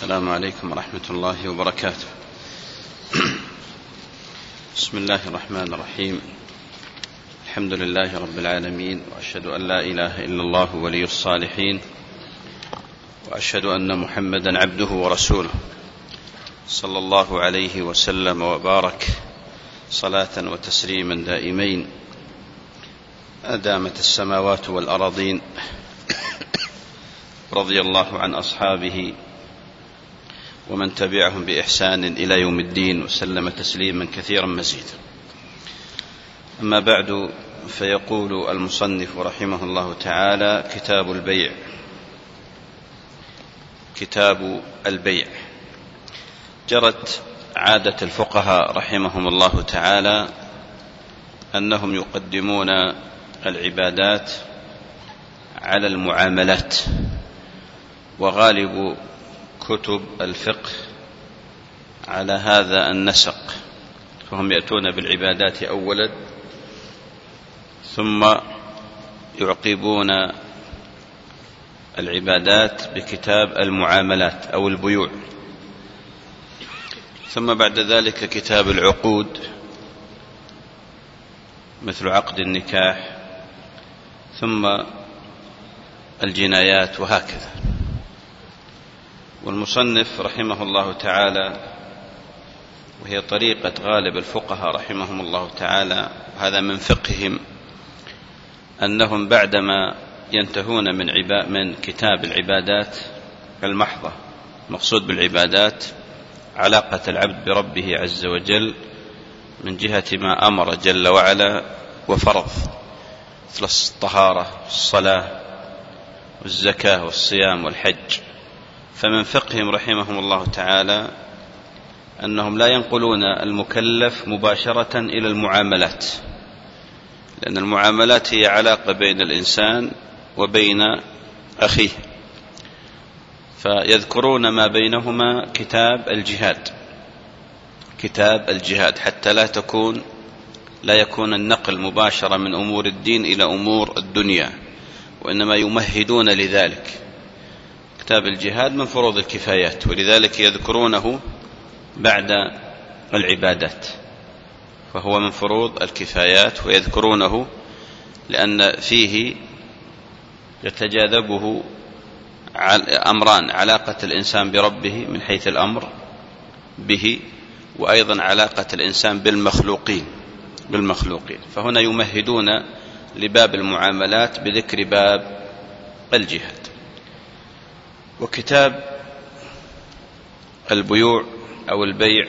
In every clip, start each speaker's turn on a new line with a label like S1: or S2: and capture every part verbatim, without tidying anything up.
S1: السلام عليكم ورحمة الله وبركاته. بسم الله الرحمن الرحيم. الحمد لله رب العالمين، وأشهد أن لا إله إلا الله ولي الصالحين، وأشهد أن محمدا عبده ورسوله صلى الله عليه وسلم وبارك صلاة وتسليما دائمين أدامت السماوات والأراضين. رضي الله عن أصحابه ومن تبعهم بإحسان إلى يوم الدين، وسلم تسليما كثيرا مزيدا. أما بعد، فيقول المصنف رحمه الله تعالى: كتاب البيع. كتاب البيع. جرت عادة الفقهاء رحمهم الله تعالى أنهم يقدمون العبادات على المعاملات، وغالب كتب الفقه على هذا النسق، فهم يأتون بالعبادات أولا ثم يعقبون العبادات بكتاب المعاملات أو البيوع، ثم بعد ذلك كتاب العقود مثل عقد النكاح، ثم الجنايات، وهكذا. والمصنف رحمه الله تعالى، وهي طريقة غالب الفقهاء رحمهم الله تعالى، هذا من فقههم، أنهم بعدما ينتهون من, عبا من كتاب العبادات المحضة، مقصود بالعبادات علاقة العبد بربه عز وجل من جهة ما أمر جل وعلا وفرض، مثل الطهارة والصلاة والزكاة والصيام والحج. فمن فقههم رحمهم الله تعالى أنهم لا ينقلون المكلف مباشرة إلى المعاملات، لأن المعاملات هي علاقة بين الإنسان وبين أخيه، فيذكرون ما بينهما كتاب الجهاد كتاب الجهاد حتى لا تكون لا يكون النقل مباشرة من أمور الدين إلى أمور الدنيا، وإنما يمهدون لذلك. كتاب الجهاد من فروض الكفايات، ولذلك يذكرونه بعد العبادات، فهو من فروض الكفايات، ويذكرونه لأن فيه يتجاذبه أمران: علاقة الإنسان بربه من حيث الأمر به، وأيضا علاقة الإنسان بالمخلوقين بالمخلوقين فهنا يمهدون لباب المعاملات بذكر باب الجهاد. وكتاب البيوع أو البيع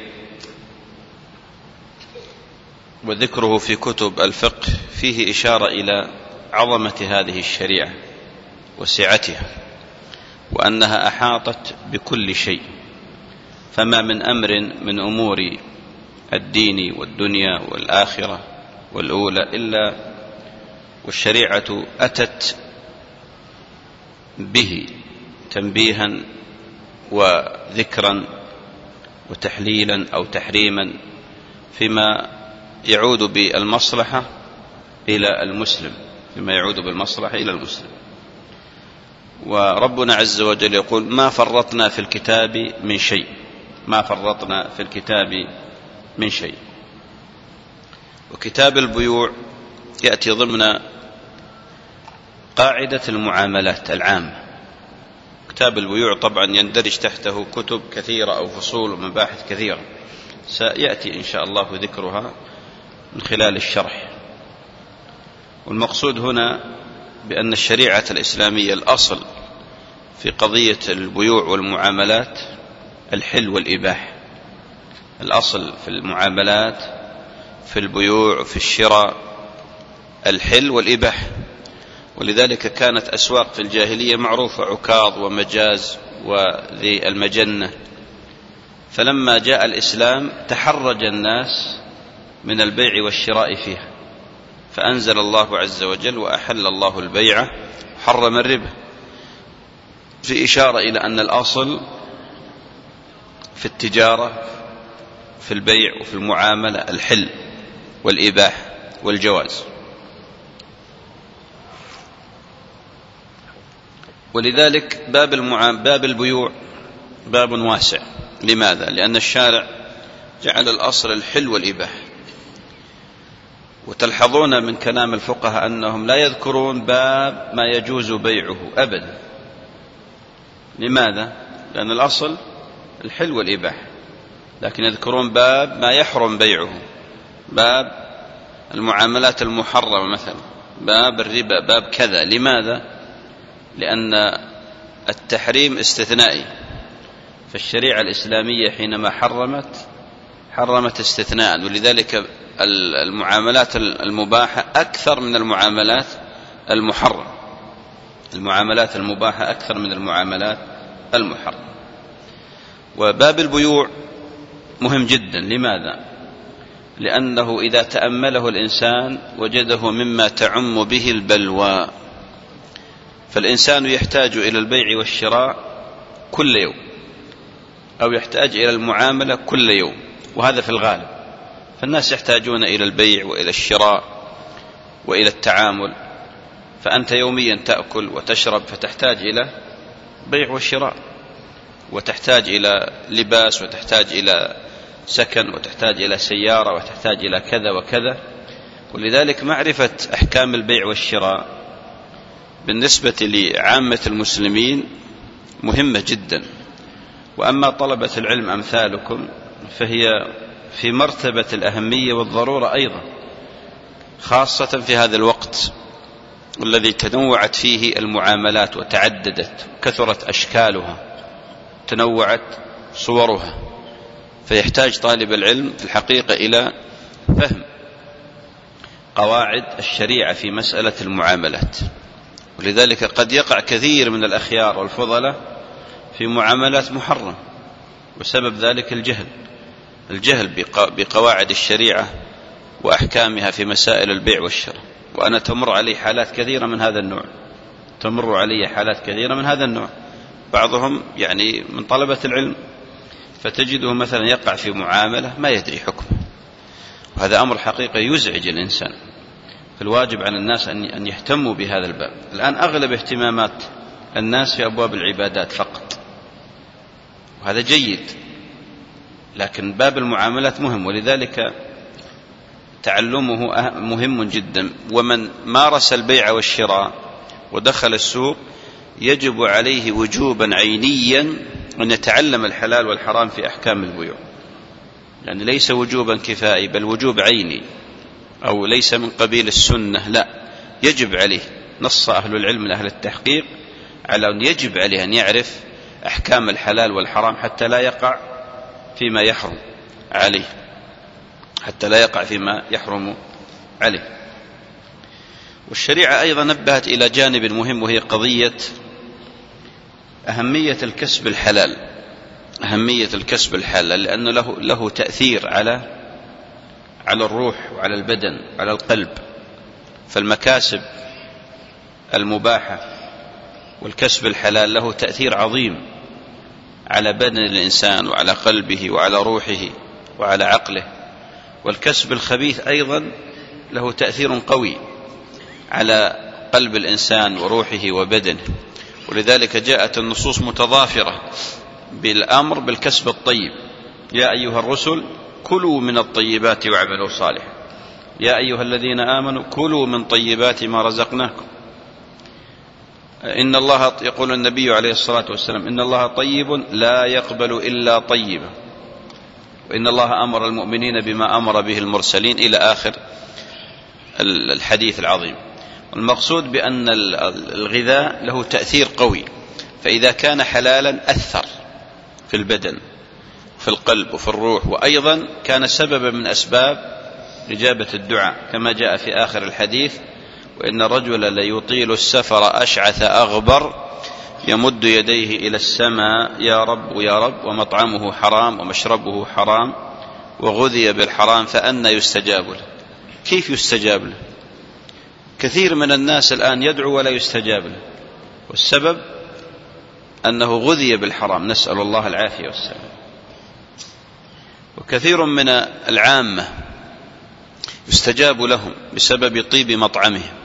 S1: وذكره في كتب الفقه فيه إشارة إلى عظمة هذه الشريعة وسعتها، وأنها أحاطت بكل شيء، فما من أمر من أمور الدين والدنيا والآخرة والأولى إلا والشريعة أتت به تنبيها وذكرا وتحليلا أو تحريما فيما يعود بالمصلحة إلى المسلم فيما يعود بالمصلحة إلى المسلم. وربنا عز وجل يقول: ما فرطنا في الكتاب من شيء ما فرطنا في الكتاب من شيء. وكتاب البيوع يأتي ضمن قاعدة المعاملات العامة. كتاب البيوع طبعا يندرج تحته كتب كثيرة أو فصول ومباحث كثيرة، سيأتي إن شاء الله ذكرها من خلال الشرح. والمقصود هنا بأن الشريعة الإسلامية الأصل في قضية البيوع والمعاملات الحل والإباحة. الأصل في المعاملات في البيوع وفي الشراء الحل والإباحة، ولذلك كانت أسواق في الجاهلية معروفة: عكاظ ومجاز وذي المجنة. فلما جاء الإسلام تحرج الناس من البيع والشراء فيها، فأنزل الله عز وجل: وأحل الله البيع وحرم الربا، في إشارة إلى أن الأصل في التجارة في البيع وفي المعاملة الحل والإباحة والجواز. ولذلك باب, باب البيوع باب واسع. لماذا؟ لأن الشارع جعل الأصل الحل والإباحة، وتلحظون من كلام الفقهاء أنهم لا يذكرون باب ما يجوز بيعه أبدا. لماذا؟ لأن الأصل الحل والإباحة، لكن يذكرون باب ما يحرم بيعه، باب المعاملات المحرمة مثلا، باب الربا، باب كذا. لماذا؟ لأن التحريم استثنائي، فالشريعة الإسلامية حينما حرمت حرمت استثناء، ولذلك المعاملات المباحة أكثر من المعاملات المحرمة، المعاملات المباحة أكثر من المعاملات المحرمة. وباب البيوع مهم جدا. لماذا؟ لأنه إذا تأمله الإنسان وجده مما تعم به البلوى، فالإنسان يحتاج إلى البيع والشراء كل يوم، أو يحتاج إلى المعاملة كل يوم، وهذا في الغالب. فالناس يحتاجون إلى البيع وإلى الشراء وإلى التعامل، فأنت يوميا تأكل وتشرب، فتحتاج إلى بيع وشراء، وتحتاج إلى لباس، وتحتاج إلى سكن، وتحتاج إلى سيارة، وتحتاج إلى كذا وكذا. ولذلك معرفة أحكام البيع والشراء بالنسبة لعامة المسلمين مهمة جدا. وأما طلبة العلم أمثالكم فهي في مرتبة الأهمية والضرورة أيضا، خاصة في هذا الوقت الذي تنوعت فيه المعاملات وتعددت، كثرت أشكالها، تنوعت صورها، فيحتاج طالب العلم في الحقيقة إلى فهم قواعد الشريعة في مسألة المعاملات. ولذلك قد يقع كثير من الأخيار والفضلة في معاملات محرمة، وسبب ذلك الجهل، الجهل بقواعد الشريعة وأحكامها في مسائل البيع والشراء. وأنا تمر علي حالات كثيرة من هذا النوع، تمر علي حالات كثيرة من هذا النوع، بعضهم يعني من طلبة العلم، فتجده مثلا يقع في معاملة ما يدري حكمه، وهذا أمر حقيقة يزعج الإنسان. فالواجب على الناس أن يهتموا بهذا الباب. الآن أغلب اهتمامات الناس في أبواب العبادات فقط، وهذا جيد، لكن باب المعاملات مهم، ولذلك تعلمه مهم جدا. ومن مارس البيع والشراء ودخل السوق يجب عليه وجوبا عينيا أن يتعلم الحلال والحرام في أحكام البيوع، يعني ليس وجوبا كفائي، بل وجوب عيني، أو ليس من قبيل السنة، لا، يجب عليه. نص أهل العلم من أهل التحقيق على أن يجب عليه أن يعرف أحكام الحلال والحرام حتى لا يقع فيما يحرم عليه، حتى لا يقع فيما يحرم عليه. والشريعة أيضا نبهت إلى جانب مهم، وهي قضية أهمية الكسب الحلال، أهمية الكسب الحلال، لأنه له, له تأثير على على الروح وعلى البدن وعلى القلب. فالمكاسب المباحة والكسب الحلال له تأثير عظيم على بدن الإنسان وعلى قلبه وعلى روحه وعلى عقله. والكسب الخبيث أيضا له تأثير قوي على قلب الإنسان وروحه وبدنه. ولذلك جاءت النصوص متضافرة بالأمر بالكسب الطيب: يا أيها الرسل كلوا من الطيبات واعملوا صالحا، يا أيها الذين آمنوا كلوا من طيبات ما رزقناكم. إن الله، يقول النبي عليه الصلاة والسلام: إن الله طيب لا يقبل إلا طيبا، وإن الله أمر المؤمنين بما أمر به المرسلين، إلى آخر الحديث العظيم. المقصود بأن الغذاء له تأثير قوي، فإذا كان حلالا أثر في البدن في القلب وفي الروح، وأيضا كان سببا من أسباب إجابة الدعاء، كما جاء في آخر الحديث: وإن الرجل ليطيل السفر أشعث أغبر يمد يديه إلى السماء يا رب يا رب، ومطعمه حرام ومشربه حرام وغذي بالحرام فأنى يستجاب له. كيف يستجاب له؟ كثير من الناس الآن يدعو ولا يستجاب له، والسبب أنه غذي بالحرام، نسأل الله العافية والسلام. وكثير من العامة يستجاب لهم بسبب طيب مطعمهم،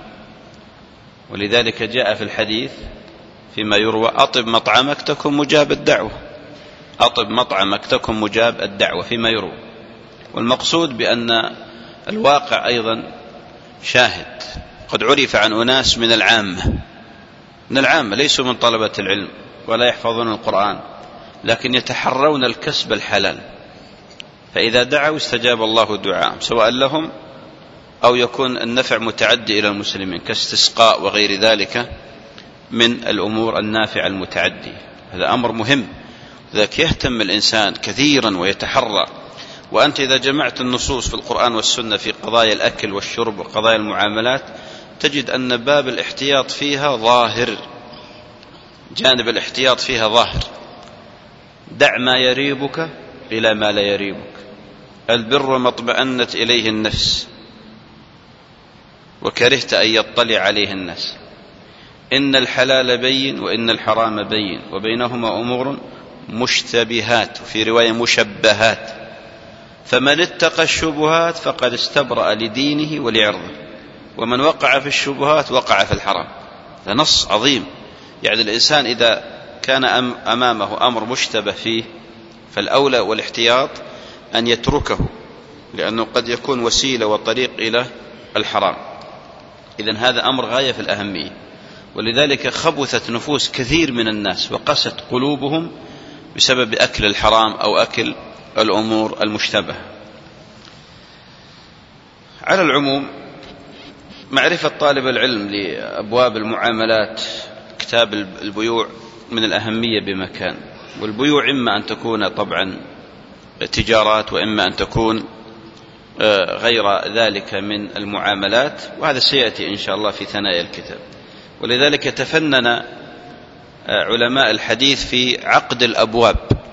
S1: ولذلك جاء في الحديث فيما يروى: أطب مطعمك تكن مجاب الدعوة. أطب مطعمك تكن مجاب الدعوة فيما يروى. والمقصود بأن الواقع أيضا شاهد. قد عرف عن أناس من العامة من العامة ليسوا من طلبة العلم ولا يحفظون القرآن، لكن يتحرون الكسب الحلال، فإذا دعوا استجاب الله دعاء سواء لهم أو يكون النفع متعدي إلى المسلمين كاستسقاء وغير ذلك من الأمور النافعة المتعدي. هذا أمر مهم، ذاك يهتم الإنسان كثيرا ويتحرى. وأنت إذا جمعت النصوص في القرآن والسنة في قضايا الأكل والشرب وقضايا المعاملات تجد أن باب الاحتياط فيها ظاهر، جانب الاحتياط فيها ظاهر. دع ما يريبك إلى ما لا يريبك، البر ما اطمأنت إليه النفس وكرهت أن يطلع عليه الناس، إن الحلال بين وإن الحرام بين وبينهما أمور مشتبهات وفي رواية مشبهات، فمن اتقى الشبهات فقد استبرأ لدينه ولعرضه، ومن وقع في الشبهات وقع في الحرام. هذا نص عظيم. يعني الإنسان إذا كان أمامه أمر مشتبه فيه فالأولى والاحتياط أن يتركه، لأنه قد يكون وسيلة وطريق إلى الحرام. إذن هذا أمر غاية في الأهمية، ولذلك خبثت نفوس كثير من الناس وقست قلوبهم بسبب أكل الحرام أو أكل الأمور المشتبهة. على العموم معرفة طالب العلم لأبواب المعاملات كتاب البيوع من الأهمية بمكان. والبيوع إما أن تكون طبعا تجارات وإما أن تكون غير ذلك من المعاملات، وهذا سيأتي إن شاء الله في ثنايا الكتاب. ولذلك تفنن علماء الحديث في عقد الأبواب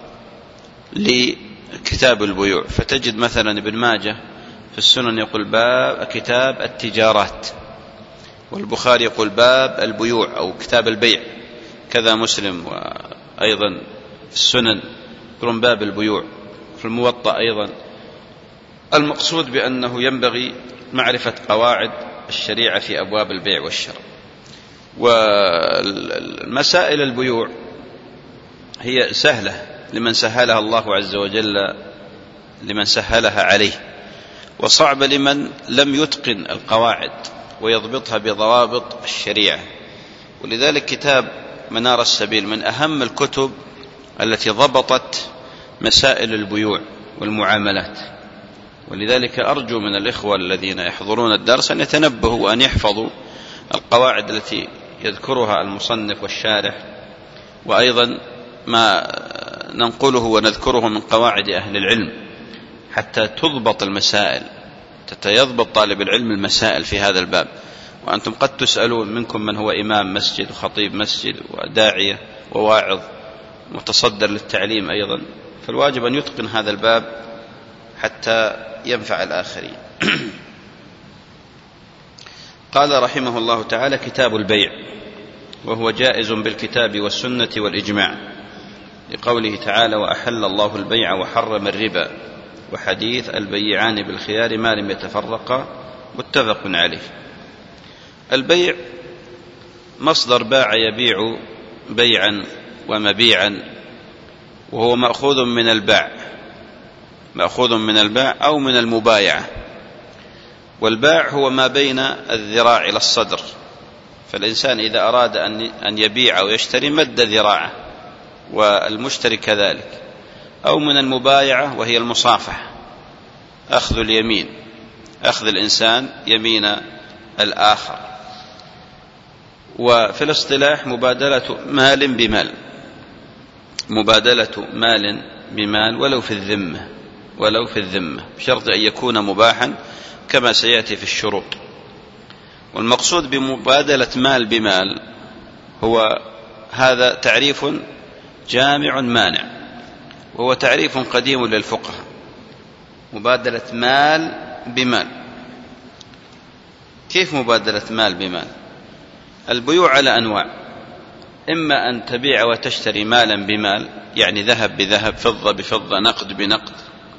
S1: لكتاب البيوع، فتجد مثلا ابن ماجه في السنن يقول باب كتاب التجارات، والبخاري يقول باب البيوع أو كتاب البيع، كذا مسلم وأيضا في السنن يقولون باب البيوع، في الموطأ أيضا. المقصود بأنه ينبغي معرفة قواعد الشريعة في أبواب البيع والشراء. والمسائل البيوع هي سهلة لمن سهلها الله عز وجل، لمن سهلها عليه، وصعب لمن لم يتقن القواعد ويضبطها بضوابط الشريعة. ولذلك كتاب منار السبيل من أهم الكتب التي ضبطت مسائل البيوع والمعاملات. ولذلك أرجو من الإخوة الذين يحضرون الدرس أن يتنبهوا وأن يحفظوا القواعد التي يذكرها المصنف والشارح، وأيضا ما ننقله ونذكره من قواعد أهل العلم، حتى تضبط المسائل، تتيضبط طالب العلم المسائل في هذا الباب. وأنتم قد تسألون منكم من هو إمام مسجد وخطيب مسجد وداعية وواعظ متصدر للتعليم أيضا، فالواجب أن يتقن هذا الباب حتى ينفع الآخرين. قال رحمه الله تعالى: كتاب البيع، وهو جائز بالكتاب والسنة والإجماع، لقوله تعالى: وأحل الله البيع وحرم الربا، وحديث البيعان بالخيار ما لم يتفرقا، متفق عليه. البيع مصدر باع يبيع بيعا ومبيعا، وهو مأخوذ من الباع، مأخوذ من الباع أو من المبايعة. والباع هو ما بين الذراع إلى الصدر، فالإنسان إذا أراد أن يبيع أو يشتري مد ذراعه، والمشتري كذلك. أو من المبايعة وهي المصافحة، أخذ اليمين، أخذ الإنسان يمين الآخر. وفي الاصطلاح مبادلة مال بمال، مبادلة مال بمال ولو في الذمة، ولو في الذمة بشرط أن يكون مباحا كما سيأتي في الشروط. والمقصود بمبادلة مال بمال هو هذا تعريف جامع مانع، وهو تعريف قديم للفقهاء، مبادلة مال بمال. كيف مبادلة مال بمال؟ البيوع على أنواع: إما أن تبيع وتشتري مالا بمال، يعني ذهب بذهب، فضة بفضة، نقد بنقد،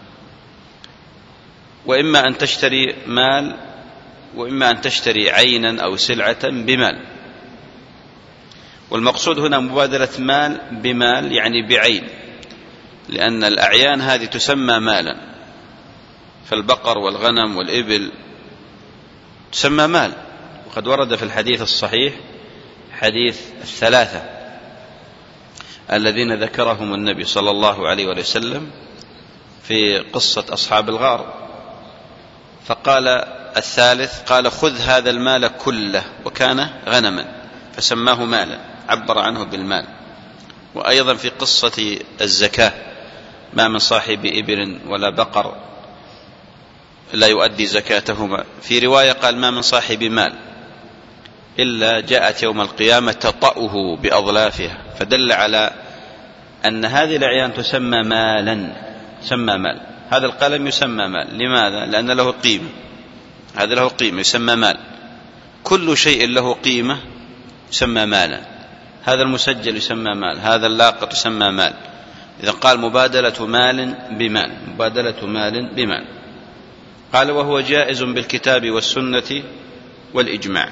S1: وإما أن تشتري مال، وإما أن تشتري عينا أو سلعة بمال. والمقصود هنا مبادلة مال بمال، يعني بعين، لأن الأعيان هذه تسمى مالا، فالبقر والغنم والإبل تسمى مال. وقد ورد في الحديث الصحيح حديث الثلاثة الذين ذكرهم النبي صلى الله عليه وسلم في قصة أصحاب الغار، فقال الثالث قال خذ هذا المال كله، وكان غنما فسماه مالا، عبر عنه بالمال. وأيضا في قصة الزكاة ما من صاحب إبل ولا بقر لا يؤدي زكاتهما، في رواية قال ما من صاحب مال إلا جاءت يوم القيامة تطأه بأظلافها، فدل على أن هذه الأعيان تسمى مالا، تسمى مال. هذا القلم يسمى مال، لماذا؟ لأن له قيمة، هذا له قيمة يسمى مال. كل شيء له قيمة يسمى مالا. هذا المسجل يسمى مال، هذا اللاقط يسمى مال. إذا قال مبادلة مال بمال، مبادلة مال بمال. قال وهو جائز بالكتاب والسنة والإجماع.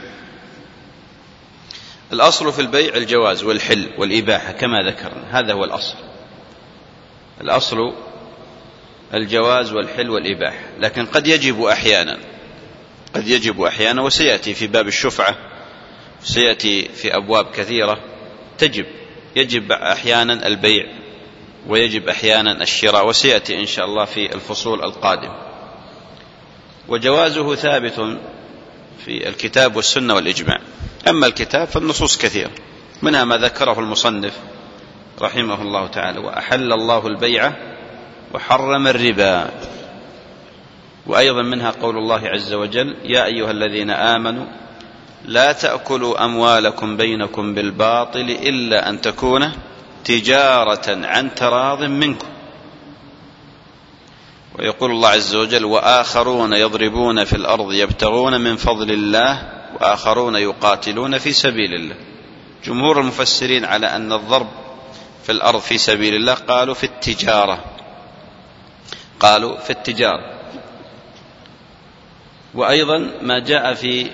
S1: الأصل في البيع الجواز والحل والإباحة كما ذكرنا، هذا هو الأصل. الأصل الجواز والحل والإباحة، لكن قد يجب أحيانا، قد يجب أحيانا، وسيأتي في باب الشفعة، سيأتي في أبواب كثيرة تجب، يجب أحيانا البيع ويجب أحيانا الشراء، وسيأتي إن شاء الله في الفصول القادم. وجوازه ثابت في الكتاب والسنة والإجماع. أما الكتاب فالنصوص كثيرة، منها ما ذكره المصنف رحمه الله تعالى: وأحل الله البيع وحرم الربا. وأيضا منها قول الله عز وجل: يا أيها الذين آمنوا لا تأكلوا أموالكم بينكم بالباطل إلا أن تكون تجارة عن تراض منكم. ويقول الله عز وجل: وآخرون يضربون في الأرض يبتغون من فضل الله وآخرون يقاتلون في سبيل الله. جمهور المفسرين على أن الضرب في الأرض في سبيل الله قالوا في التجارة، قالوا في التجارة. وأيضا ما جاء في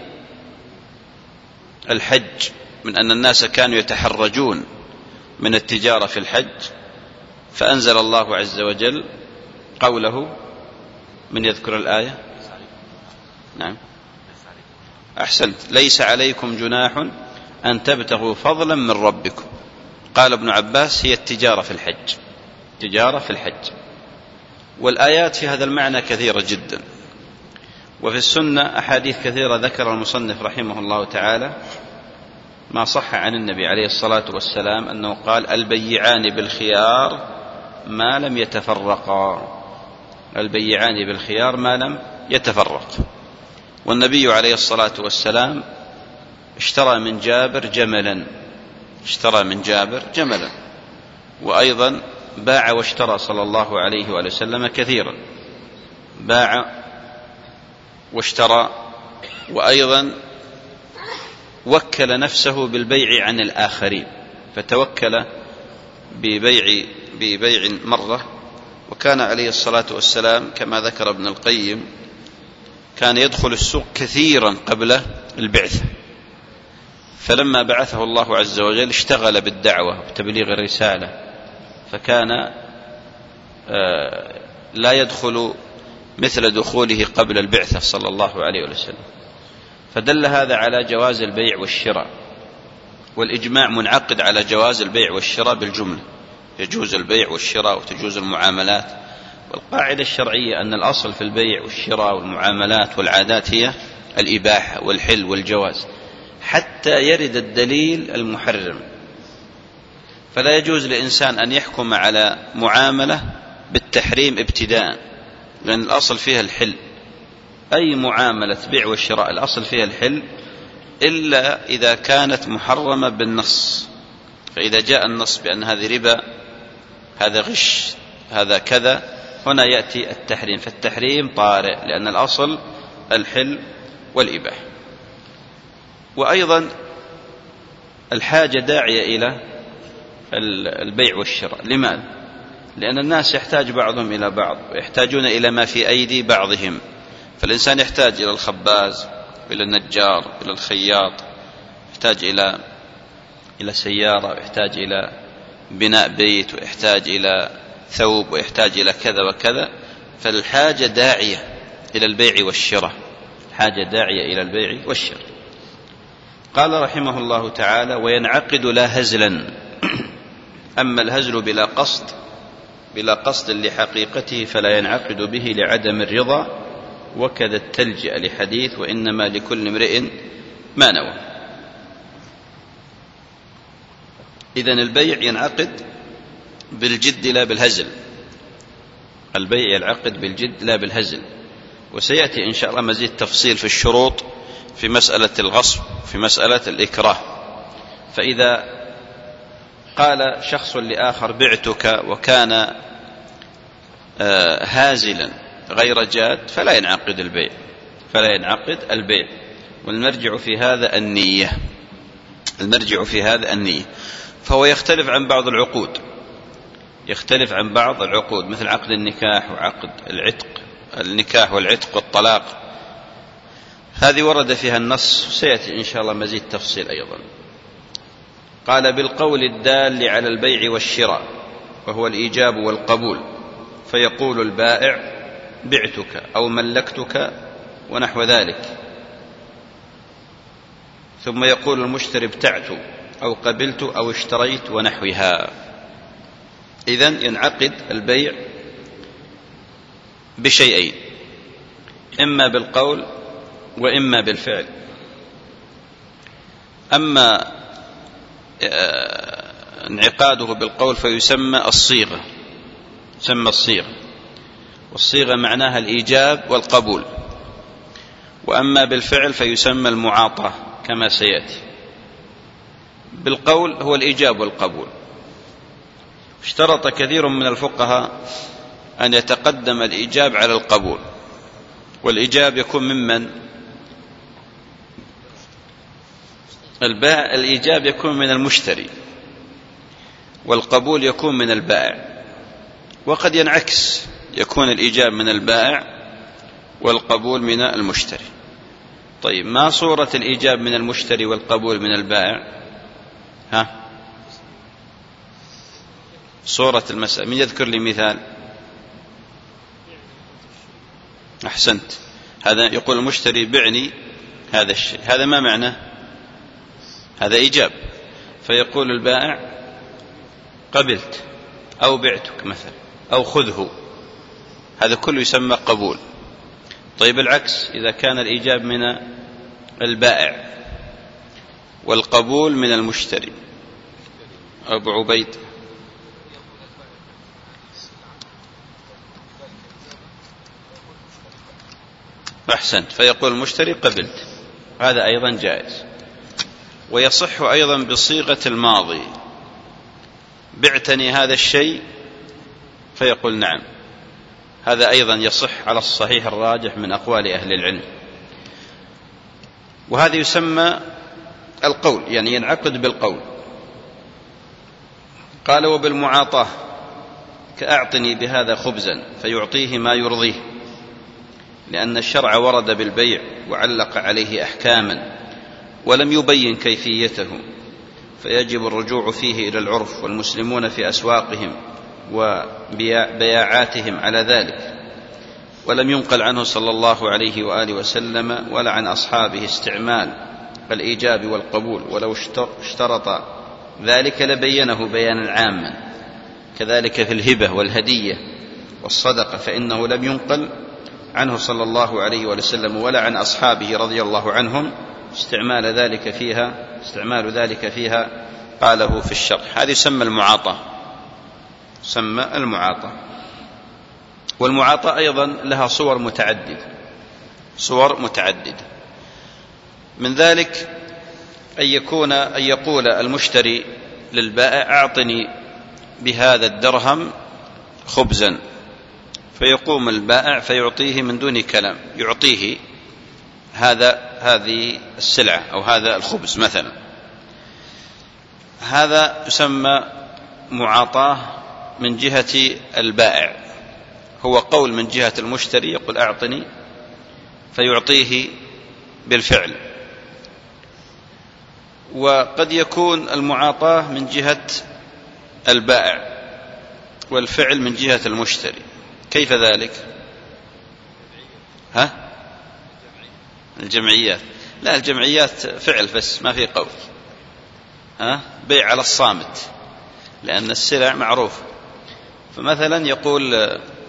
S1: الحج من أن الناس كانوا يتحرجون من التجارة في الحج، فأنزل الله عز وجل قوله: من يذكر الآية؟ نعم أحسنت: ليس عليكم جناح أن تبتغوا فضلا من ربكم. قال ابن عباس: هي التجارة في الحج، تجارة في الحج. والآيات في هذا المعنى كثيرة جدا، وفي السنة أحاديث كثيرة ذكر المصنف رحمه الله تعالى ما صح عن النبي عليه الصلاة والسلام أنه قال: البيعان بالخيار ما لم يتفرقا، البيعان بالخيار ما لم يتفرق. والنبي عليه الصلاة والسلام اشترى من جابر جملا، اشترى من جابر جملا. وأيضا باع واشترى صلى الله عليه وآله وسلم كثيرا، باع واشترى. وأيضا وكل نفسه بالبيع عن الآخرين، فتوكل ببيع ببيع مرة. وكان عليه الصلاة والسلام كما ذكر ابن القيم كان يدخل السوق كثيرا قبل البعثة، فلما بعثه الله عز وجل اشتغل بالدعوة وتبليغ الرسالة، فكان لا يدخل مثل دخوله قبل البعثة صلى الله عليه وسلم. فدل هذا على جواز البيع والشراء، والإجماع منعقد على جواز البيع والشراء بالجملة، يجوز البيع والشراء وتجوز المعاملات. والقاعدة الشرعية أن الأصل في البيع والشراء والمعاملات والعادات هي الإباحة والحل والجواز حتى يرد الدليل المحرم. فلا يجوز لإنسان أن يحكم على معاملة بالتحريم ابتداء، لأن الأصل فيها الحل. أي معاملة بيع والشراء الأصل فيها الحل إلا إذا كانت محرمة بالنص. فإذا جاء النص بأن هذه ربا، هذا غش، هذا كذا، هنا يأتي التحريم. فالتحريم طارئ لأن الأصل الحل والإباحة. وأيضا الحاجة داعية إلى البيع والشراء. لماذا؟ لأن الناس يحتاج بعضهم إلى بعض، ويحتاجون إلى ما في أيدي بعضهم. فالإنسان يحتاج إلى الخباز، إلى النجار، إلى الخياط، يحتاج إلى إلى سيارة، ويحتاج إلى بناء بيت، ويحتاج إلى ثوب ويحتاج إلى كذا وكذا، فالحاجة داعية إلى البيع والشراء، حاجة داعية إلى البيع والشراء. قال رحمه الله تعالى: وينعقد لا هزلا. أما الهزل بلا قصد بلا قصد لحقيقته فلا ينعقد به لعدم الرضا، وكذا التلجئ لحديث: وإنما لكل امرئ ما نوى. إذن البيع ينعقد بالجد لا بالهزل، البيع ينعقد بالجد لا بالهزل. وسيأتي إن شاء الله مزيد تفصيل في الشروط في مسألة الغصب، في مسألة الإكراه. فإذا قال شخص لآخر: بعتك، وكان هازلا غير جاد، فلا ينعقد البيع، فلا ينعقد البيع. والمرجع في هذا النية، المرجع في هذا النية. فهو يختلف عن بعض العقود، يختلف عن بعض العقود مثل عقد النكاح وعقد العتق، النكاح والعتق والطلاق، هذه ورد فيها النص، سيأتي إن شاء الله مزيد تفصيل أيضا. قال: بالقول الدال على البيع والشراء، وهو الإيجاب والقبول، فيقول البائع: بعتك أو ملكتك ونحو ذلك، ثم يقول المشتري: ابتعت أو قبلت أو اشتريت ونحوها. إذن ينعقد البيع بشيئين: إما بالقول وإما بالفعل. أما انعقاده بالقول فيسمى الصيغة، يسمى الصيغة، والصيغة معناها الإيجاب والقبول. وأما بالفعل فيسمى المعاطاة كما سيأتي. بالقول هو الإيجاب والقبول. اشترط كثير من الفقهاء أن يتقدم الإيجاب على القبول، والإيجاب يكون ممن؟ البائع. الإيجاب يكون من المشتري، والقبول يكون من البائع. وقد ينعكس، يكون الإيجاب من البائع والقبول من المشتري. طيب، ما صورة الإيجاب من المشتري والقبول من البائع؟ ها صورة المسألة، من يذكر لي مثال؟ أحسنت. هذا يقول المشتري: بعني هذا الشيء، هذا ما معناه؟ هذا إيجاب. فيقول البائع: قبلت أو بعتك مثلا، أو خذه، هذا كله يسمى قبول. طيب العكس، إذا كان الإيجاب من البائع والقبول من المشتري. أبو عبيد. أحسنت. فيقول المشتري: قبلت، هذا أيضا جائز. ويصح أيضا بصيغة الماضي: بعتني هذا الشيء، فيقول: نعم، هذا أيضا يصح على الصحيح الراجح من أقوال أهل العلم. وهذا يسمى القول، يعني ينعقد بالقول. قال: وبالمعاطاة، كأعطني بهذا خبزا، فيعطيه ما يرضيه، لأن الشرع ورد بالبيع وعلق عليه أحكاما ولم يبين كيفيته، فيجب الرجوع فيه إلى العرف، والمسلمون في أسواقهم وبياعاتهم على ذلك. ولم ينقل عنه صلى الله عليه وآله وسلم ولا عن أصحابه استعمال الإيجاب والقبول، ولو اشترط ذلك لبينه بيانا عاما. كذلك في الهبة والهدية والصدقة، فإنه لم ينقل عنه صلى الله عليه وسلم ولا عن أصحابه رضي الله عنهم استعمال ذلك فيها استعمال ذلك فيها قاله في الشرح. هذه يسمى المعاطاة، يسمى المعاطاة. والمعاطاة أيضا لها صور متعددة، صور متعددة. من ذلك أن يكون أن يقول المشتري للبائع: أعطني بهذا الدرهم خبزا، فيقوم البائع فيعطيه من دون كلام، يعطيه هذا هذه السلعة أو هذا الخبز مثلا. هذا يسمى معاطاة من جهة البائع، هو قول من جهة المشتري، يقول: أعطني، فيعطيه بالفعل. وقد يكون المعاطاة من جهة البائع، والفعل من جهة المشتري. كيف ذلك؟ ها؟ الجمعيات، لا الجمعيات فعل بس ما في قول. ها؟ بيع على الصامت، لأن السلع معروفة. فمثلا يقول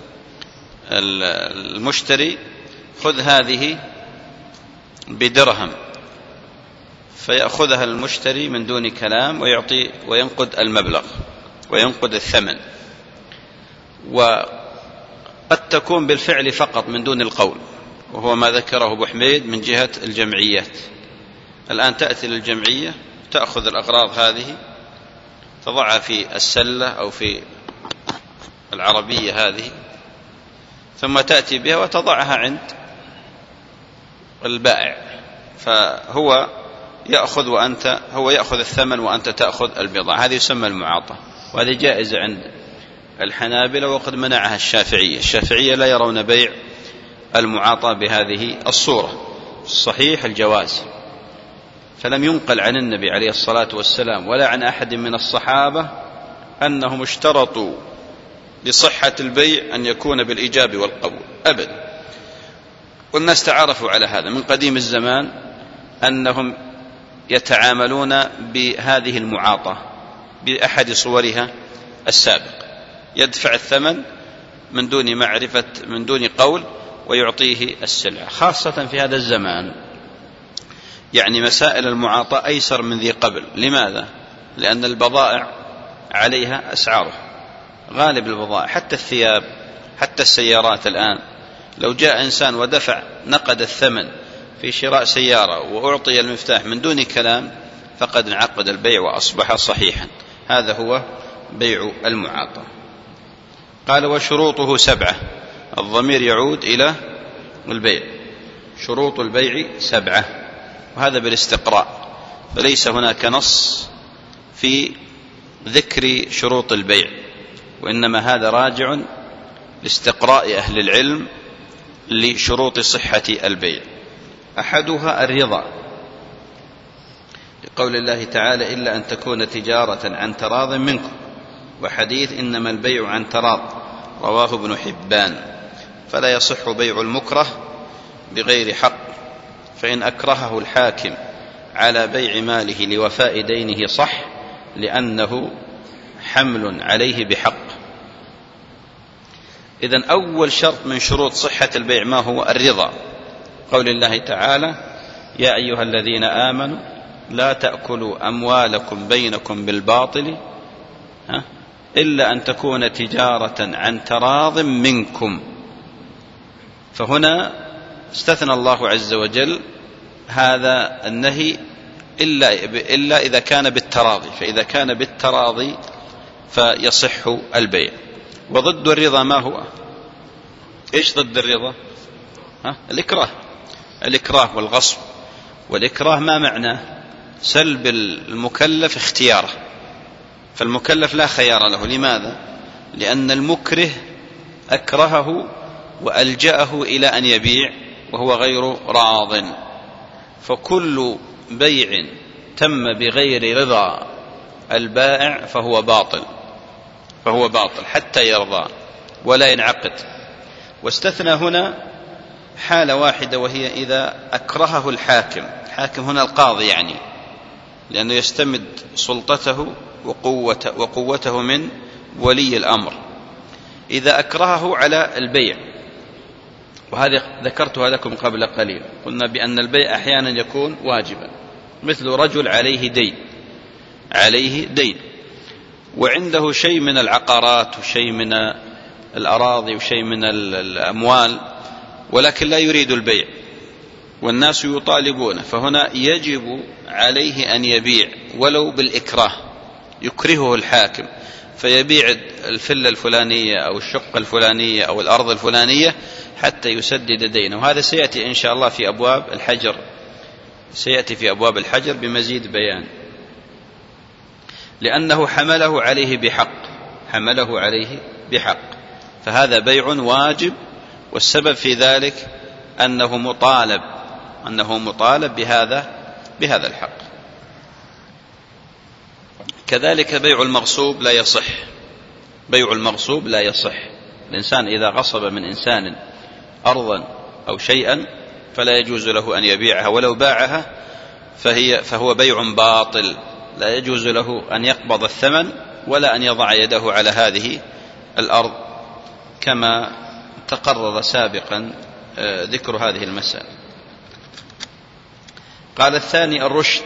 S1: المشتري خذ هذه بدرهم، فيأخذها المشتري من دون كلام ويعطي وينقد المبلغ وينقد الثمن. وقد تكون بالفعل فقط من دون القول، وهو ما ذكره أبو حميد من جهة الجمعيات. الآن تأتي للجمعية تأخذ الأغراض هذه تضعها في السلة أو في العربية هذه، ثم تأتي بها وتضعها عند البائع، فهو يأخذ وأنت هو يأخذ الثمن وأنت تأخذ البضاعة. هذه يسمى المعاطاة، وهذه جائزة عند الحنابلة، وقد منعها الشافعية. الشافعية لا يرون بيع المعاطاة بهذه الصورة، الصحيح الجواز. فلم ينقل عن النبي عليه الصلاة والسلام ولا عن أحد من الصحابة أنهم اشترطوا لصحة البيع أن يكون بالإيجاب والقبول أبدا. والناس تعرفوا على هذا من قديم الزمان، أنهم يتعاملون بهذه المعاطاة بأحد صورها السابق، يدفع الثمن من دون معرفة من دون قول ويعطيه السلعة، خاصة في هذا الزمان. يعني مسائل المعاطاة أيسر من ذي قبل. لماذا؟ لأن البضائع عليها أسعاره، غالب البضائع حتى الثياب حتى السيارات. الآن لو جاء إنسان ودفع نقد الثمن في شراء سيارة وأعطي المفتاح من دون كلام فقد انعقد البيع وأصبح صحيحا. هذا هو بيع المعاطاة. قال وشروطه سبعة، الضمير يعود إلى البيع. شروط البيع سبعة، وهذا بالاستقراء، فليس هناك نص في ذكر شروط البيع، وإنما هذا راجع لاستقراء أهل العلم لشروط صحة البيع. أحدها الرضا، لقول الله تعالى إلا أن تكون تجارة عن تراض منكم، وحديث إنما البيع عن تراض رواه ابن حبان. فلا يصح بيع المكره بغير حق، فإن أكرهه الحاكم على بيع ماله لوفاء دينه صح، لأنه حمل عليه بحق. إذن أول شرط من شروط صحة البيع ما هو؟ الرضا. قول الله تعالى يا أيها الذين آمنوا لا تأكلوا أموالكم بينكم بالباطل إلا أن تكون تجارة عن تراض منكم. فهنا استثنى الله عز وجل هذا النهي إلا, إلا إذا كان بالتراضي، فإذا كان بالتراضي فيصح البيع. وضد الرضا ما هو؟ إيش ضد الرضا؟ ها؟ الإكراه. الإكراه والغصب. والإكراه ما معناه؟ سلب المكلف اختياره، فالمكلف لا خيار له. لماذا؟ لأن المكره أكرهه وألجأه إلى أن يبيع وهو غير راض. فكل بيع تم بغير رضا البائع فهو باطل، فهو باطل حتى يرضى ولا ينعقد. واستثنى هنا حالة واحدة، وهي إذا أكرهه الحاكم. الحاكم هنا القاضي يعني، لأنه يستمد سلطته وقوته, وقوته من ولي الأمر. إذا أكرهه على البيع، وهذا ذكرتها لكم قبل قليل، قلنا بأن البيع أحيانا يكون واجبا، مثل رجل عليه دين عليه دين وعنده شيء من العقارات وشيء من الأراضي وشيء من الأموال، ولكن لا يريد البيع والناس يطالبونه، فهنا يجب عليه أن يبيع ولو بالإكراه، يكرهه الحاكم فيبيع الفلة الفلانية أو الشقة الفلانية أو الأرض الفلانية حتى يسدد دينه. وهذا سيأتي إن شاء الله في أبواب الحجر، سيأتي في أبواب الحجر بمزيد بيان، لأنه حمله عليه بحق حمله عليه بحق فهذا بيع واجب. والسبب في ذلك أنه مطالب أنه مطالب بهذا بهذا الحق. كذلك بيع المغصوب لا يصح، بيع المغصوب لا يصح. الإنسان إذا غصب من إنسان أرضا أو شيئا فلا يجوز له أن يبيعها، ولو باعها فهي فهو بيع باطل، لا يجوز له أن يقبض الثمن ولا أن يضع يده على هذه الأرض، كما تقرر سابقا ذكر هذه المسألة. قال الثاني الرشد،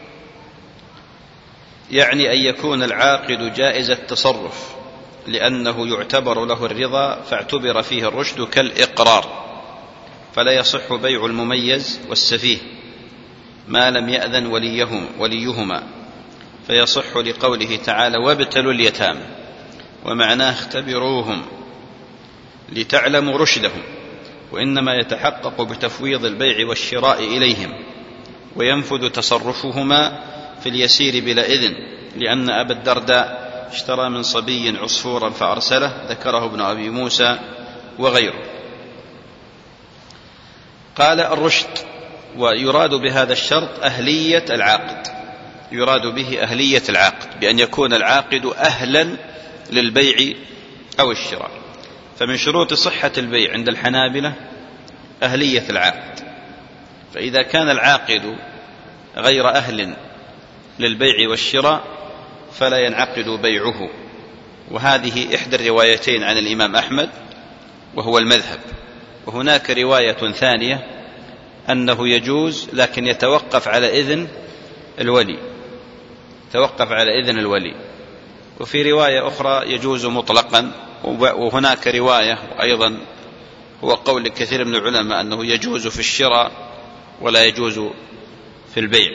S1: يعني أن يكون العاقد جائز التصرف لأنه يعتبر له الرضا، فاعتبر فيه الرشد كالإقرار، فلا يصح بيع المميز والسفيه ما لم يأذن وليهم وليهما، فيصح لقوله تعالى وابتلوا اليتامى، ومعناه اختبروهم لتعلموا رشدهم، وإنما يتحقق بتفويض البيع والشراء إليهم، وينفذ تصرفهما في اليسير بلا إذن، لأن أبا الدرداء اشترى من صبي عصفورا فأرسله، ذكره ابن أبي موسى وغيره. قال الرشد، ويراد بهذا الشرط أهلية العاقد، يراد به أهلية العاقد بأن يكون العاقد أهلا للبيع أو الشراء. فمن شروط صحة البيع عند الحنابلة أهلية العاقد، فإذا كان العاقد غير أهل للبيع والشراء فلا ينعقد بيعه. وهذه إحدى الروايتين عن الإمام أحمد وهو المذهب. وهناك رواية ثانية أنه يجوز لكن يتوقف على إذن الولي، توقف على إذن الولي. وفي رواية أخرى يجوز مطلقا. وهناك رواية وأيضا هو قول كثير من العلماء أنه يجوز في الشراء ولا يجوز في البيع.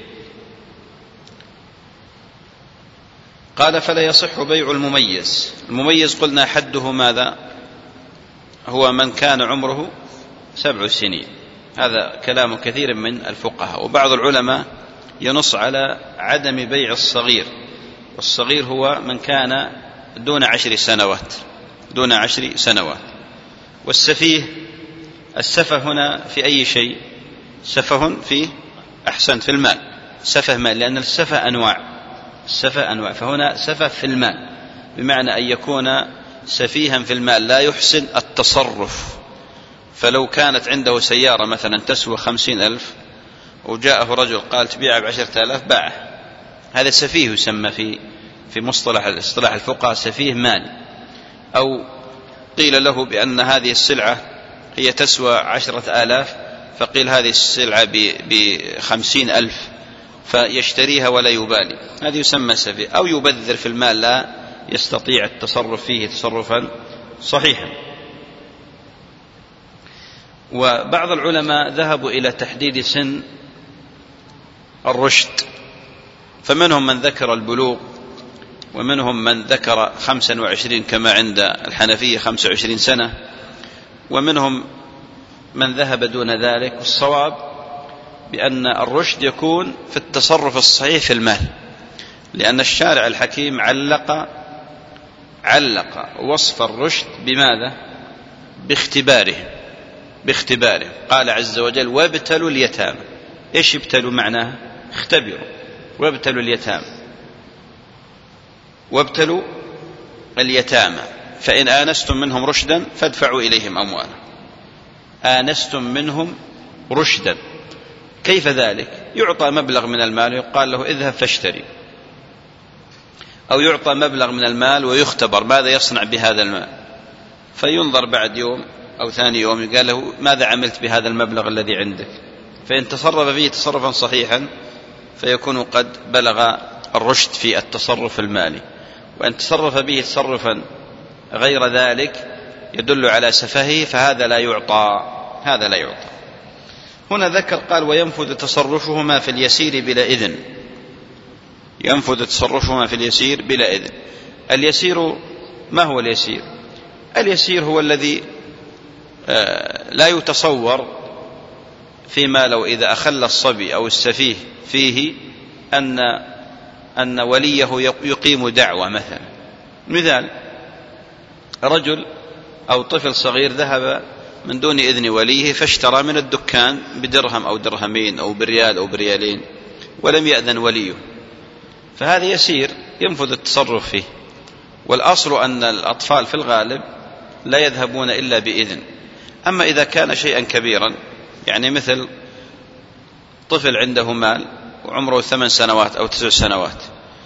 S1: قال فلا يصح بيع المميز. المميز قلنا حده ماذا؟ هو من كان عمره سبع سنين. هذا كلام كثير من الفقهاء. وبعض العلماء ينص على عدم بيع الصغير، والصغير هو من كان دون عشر سنوات، دون عشر سنوات. والسفيه، السفه هنا في أي شيء؟ سفه في أحسن في المال، سفه مال، لأن السفه أنواع، السفه أنواع، فهنا سفه في المال، بمعنى أن يكون سفيها في المال لا يحسن التصرف. فلو كانت عنده سيارة مثلا تسوى خمسين ألف وجاءه رجل قال تبيعها بعشرة آلاف باعه، هذا سفيه يسمى في في مصطلح الاصطلاح الفقهاء سفيه مال. أو قيل له بأن هذه السلعة هي تسوى عشرة آلاف فقيل هذه السلعة بخمسين ألف فيشتريها ولا يبالي، هذا يسمى سفيه. أو يبذر في المال لا يستطيع التصرف فيه تصرفا صحيحا. وبعض العلماء ذهبوا إلى تحديد سن الرشد، فمنهم من ذكر البلوغ، ومنهم من ذكر خمسا وعشرين كما عند الحنفية خمسة وعشرين سنة، ومنهم من ذهب دون ذلك. والصواب بأن الرشد يكون في التصرف الصحيح في المال، لأن الشارع الحكيم علق علق وصف الرشد بماذا؟ باختباره، باختباره. قال عز وجل وابتلوا اليتامى. إيش ابتلوا معناه؟ اختبروا. وابتلوا اليتامى، وابتلوا اليتامى فإن آنستم منهم رشدا فادفعوا إليهم أموالهم. آنستم منهم رشدا، كيف ذلك؟ يعطى مبلغ من المال ويقال له اذهب فاشتري، أو يعطى مبلغ من المال ويختبر ماذا يصنع بهذا المال، فينظر بعد يوم أو ثاني يوم يقال له ماذا عملت بهذا المبلغ الذي عندك، فإن تصرف فيه تصرفا صحيحا فيكون قد بلغ الرشد في التصرف المالي، وإن تصرف به تصرفا غير ذلك يدل على سفهه فهذا لا يعطى، هذا لا يعطى. هنا ذكر قال وينفذ تصرفهما في اليسير بلا إذن. ينفذ تصرفهما في اليسير بلا إذن. اليسير ما هو اليسير؟ اليسير هو الذي لا يتصور فيما لو إذا أخل الصبي أو السفيه فيه أن أن وليه يقيم دعوة مثلا. مثال رجل أو طفل صغير ذهب من دون إذن وليه فاشترى من الدكان بدرهم أو درهمين أو بريال أو بريالين ولم يأذن وليه، فهذا يسير ينفذ التصرف فيه. والأصل أن الأطفال في الغالب لا يذهبون إلا بإذن. أما إذا كان شيئا كبيرا، يعني مثل طفل عنده مال وعمره ثمان سنوات أو تسع سنوات،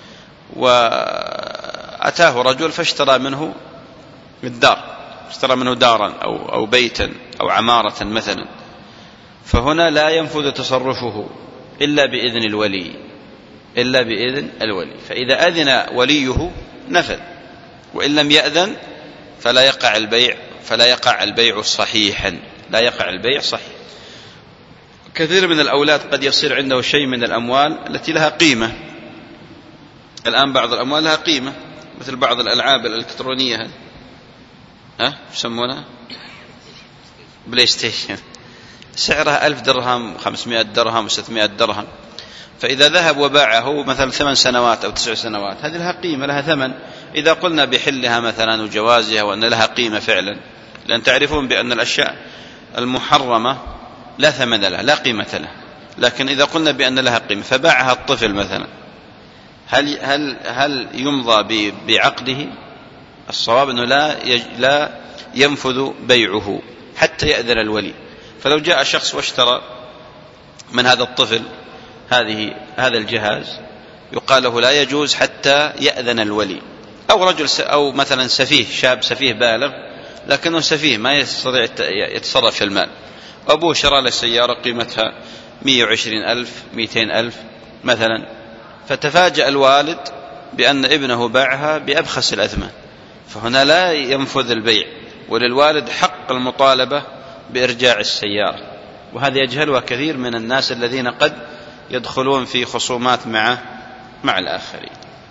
S1: وأتاه رجل فاشترى منه الدار، اشترى منه دارا أو, أو بيتا أو عمارة مثلا، فهنا لا ينفذ تصرفه إلا بإذن الولي، إلا بإذن الولي. فإذا أذن وليه نفذ، وإن لم يأذن فلا يقع البيع، فلا يقع البيع صحيحا، لا يقع البيع صحيح. كثير من الأولاد قد يصير عنده شيء من الأموال التي لها قيمة. الآن بعض الأموال لها قيمة، مثل بعض الألعاب الإلكترونية، ها يسمونها بلاي ستيشن، سعرها ألف درهم، خمسمائة درهم، وستمائة درهم. فإذا ذهب وباعه مثلا ثمان سنوات أو تسع سنوات، هذه لها قيمة، لها ثمن. إذا قلنا بحلها مثلا وجوازها وأن لها قيمة فعلا، لأن تعرفون بأن الأشياء المحرمة لا ثمن لها، لا قيمة لها. لكن إذا قلنا بأن لها قيمة فباعها الطفل مثلا، هل هل هل يمضى بعقده؟ الصواب أنه لا لا ينفذ بيعه حتى يأذن الولي. فلو جاء شخص واشترى من هذا الطفل هذه هذا الجهاز، يقال له لا يجوز حتى يأذن الولي. أو رجل أو مثلا سفيه، شاب سفيه بالغ لكنه سفيه ما يستطيع يتصرف في المال، أبوه شرى له سيارة قيمتها مئة وعشرين ألف، مئتين ألف مثلا، فتفاجأ الوالد بأن ابنه باعها بأبخس الأثمان، فهنا لا ينفذ البيع، وللوالد حق المطالبة بإرجاع السيارة. وهذا يجهلها كثير من الناس الذين قد يدخلون في خصومات مع مع الآخرين.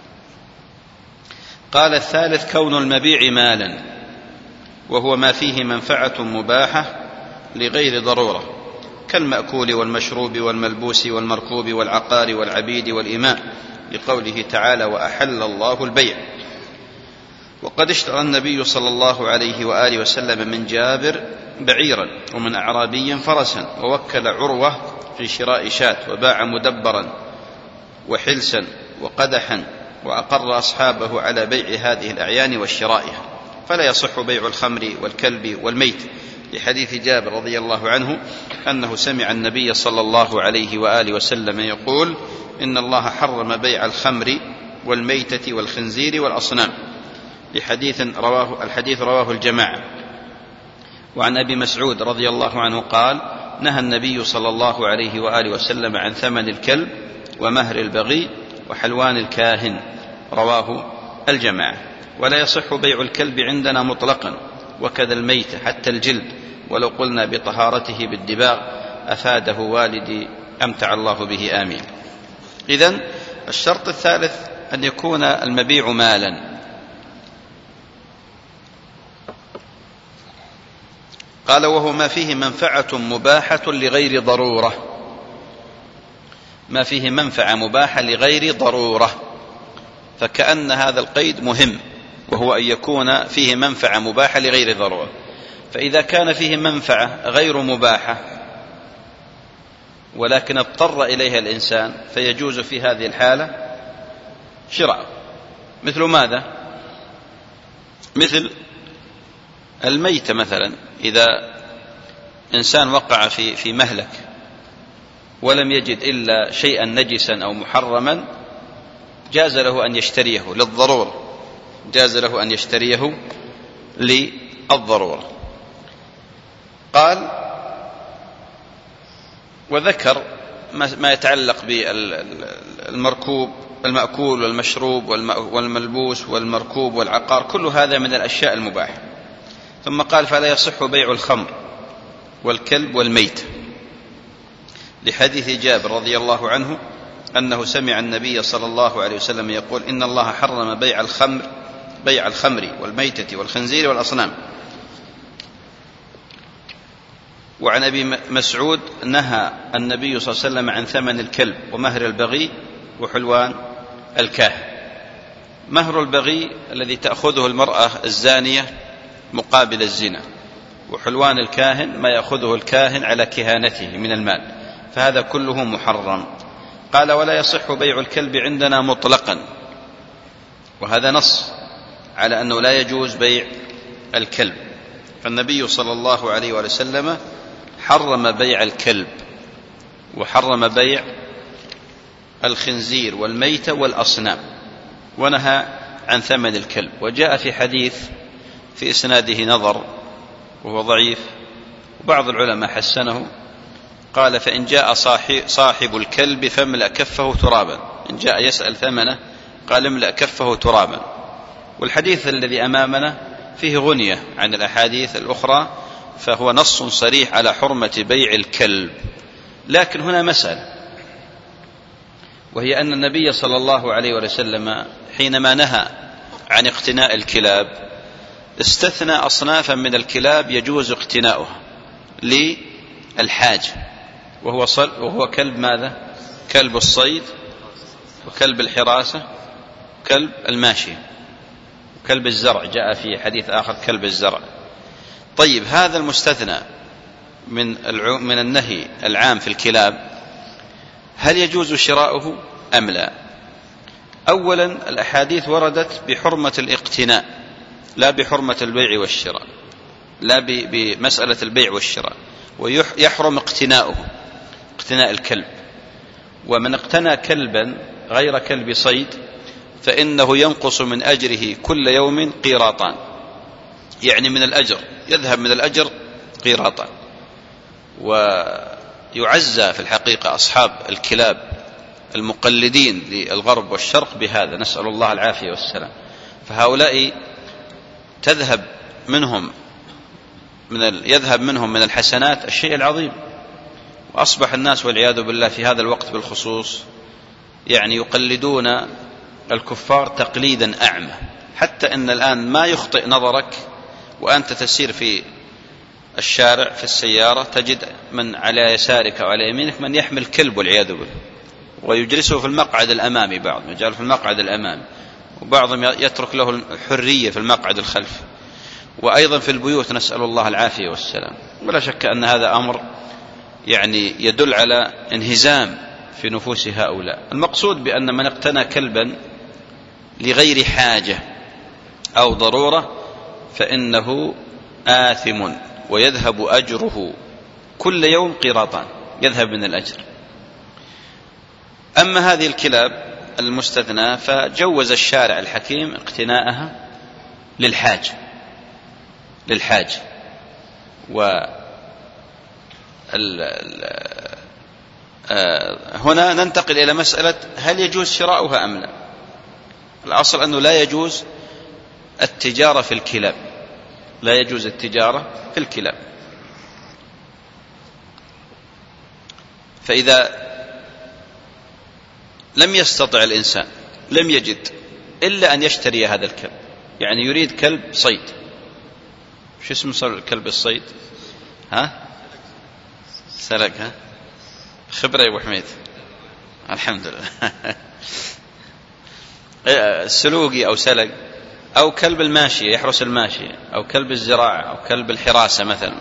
S1: قال الثالث كون المبيع مالا، وهو ما فيه منفعة مباحة لغير ضرورة، كالمأكول والمشروب والملبوس والمركوب والعقار والعبيد والإماء، لقوله تعالى وأحل الله البيع. وقد اشترى النبي صلى الله عليه وآله وسلم من جابر بعيرا ومن أعرابي فرسا، ووكل عروة في شراء شاة، وباع مدبرا وحلسا وقدحا، وأقر أصحابه على بيع هذه الأعيان وشرائها. فلا يصح بيع الخمر والكلب والميت، لحديث جابر رضي الله عنه أنه سمع النبي صلى الله عليه وآله وسلم يقول إن الله حرم بيع الخمر والميتة والخنزير والأصنام، لحديث رواه الحديث رواه الجماعة. وعن أبي مسعود رضي الله عنه قال نهى النبي صلى الله عليه وآله وسلم عن ثمن الكلب ومهر البغي وحلوان الكاهن، رواه الجماعة. ولا يصح بيع الكلب عندنا مطلقا، وكذا الميت حتى الجلد، ولو قلنا بطهارته بالدباغ أفاده والدي أمتع الله به آمين. إذن الشرط الثالث أن يكون المبيع مالا. قال وهو ما فيه منفعة مباحة لغير ضرورة، ما فيه منفعة مباحة لغير ضرورة، فكأن هذا القيد مهم، وهو أن يكون فيه منفعة مباحة لغير ضرورة. فإذا كان فيه منفعة غير مباحة ولكن اضطر إليها الإنسان فيجوز في هذه الحالة شراء. مثل ماذا؟ مثل الميت مثلا، إذا إنسان وقع في في مهلك ولم يجد إلا شيئا نجسا أو محرما، جاز له أن يشتريه للضرورة، جاز له أن يشتريه للضرورة. قال وذكر ما يتعلق بالمركوب، المأكول والمشروب والملبوس والمركوب والعقار، كل هذا من الأشياء المباحة. ثم قال فلا يصح بيع الخمر والكلب والميت، لحديث جابر رضي الله عنه أنه سمع النبي صلى الله عليه وسلم يقول إن الله حرم بيع الخمر بيع الخمر والميتة والخنزير والأصنام. وعن أبي مسعود نهى النبي صلى الله عليه وسلم عن ثمن الكلب ومهر البغي وحلوان الكاهن. مهر البغي الذي تأخذه المرأة الزانية مقابل الزنا، وحلوان الكاهن ما يأخذه الكاهن على كهانته من المال، فهذا كله محرم. قال ولا يصح بيع الكلب عندنا مطلقا، وهذا نص، على أنه لا يجوز بيع الكلب، فالنبي صلى الله عليه وسلم حرم بيع الكلب وحرم بيع الخنزير والميتة والأصنام، ونهى عن ثمن الكلب. وجاء في حديث في إسناده نظر وهو ضعيف، وبعض العلماء حسنه، قال: فإن جاء صاحب الكلب فاملأ كفه ترابا، إن جاء يسأل ثمنه قال املأ كفه ترابا. والحديث الذي أمامنا فيه غنية عن الأحاديث الأخرى، فهو نص صريح على حرمة بيع الكلب. لكن هنا مسألة، وهي أن النبي صلى الله عليه وسلم حينما نهى عن اقتناء الكلاب استثنى أصنافا من الكلاب يجوز اقتناؤها للحاجة، وهو, وهو كلب ماذا؟ كلب الصيد، وكلب الحراسة، وكلب الماشي، وكلب الزرع، جاء في حديث آخر كلب الزرع. طيب، هذا المستثنى من من النهي العام في الكلاب، هل يجوز شراؤه أم لا؟ أولا، الأحاديث وردت بحرمة الاقتناء لا بحرمة البيع والشراء، لا بمسألة البيع والشراء، ويحرم اقتناؤه، اقتناء الكلب. ومن اقتنى كلبا غير كلب صيد فإنه ينقص من أجره كل يوم قيراطان، يعني من الأجر يذهب من الأجر قيراطان. ويعزى في الحقيقة أصحاب الكلاب المقلدين للغرب والشرق بهذا، نسأل الله العافية والسلام. فهؤلاء تذهب منهم من يذهب منهم من الحسنات الشيء العظيم، وأصبح الناس والعياذ بالله في هذا الوقت بالخصوص يعني يقلدون الكفار تقليدا أعمى، حتى أن الآن ما يخطئ نظرك وأنت تسير في الشارع في السيارة تجد من على يسارك وعلى يمينك من يحمل كلب والعياذ بالله، ويجلسه في المقعد الأمامي، بعض يجعله في المقعد الأمامي، وبعضهم يترك له الحرية في المقعد الخلفي، وأيضا في البيوت، نسأل الله العافية والسلام. ولا شك أن هذا أمر يعني يدل على انهزام في نفوس هؤلاء. المقصود بأن من اقتنى كلبا لغير حاجة أو ضرورة فإنه آثم ويذهب أجره كل يوم قيراطان، يذهب من الأجر. أما هذه الكلاب المستثنى فجوز الشارع الحكيم اقتناءها للحاجة للحاجة و هنا ننتقل إلى مسألة هل يجوز شراؤها أم لا. الأصل أنه لا يجوز التجارة في الكلاب، لا يجوز التجارة في الكلاب. فإذا لم يستطع الإنسان، لم يجد إلا أن يشتري هذا الكلب، يعني يريد كلب صيد، شو اسمه كلب الصيد؟ ها؟ سلق. ها؟ خبرة يا أبو حميد، الحمد لله. السلوقي أو سلق، أو كلب الماشي يحرس الماشي، أو كلب الزراعة، أو كلب الحراسة مثلا.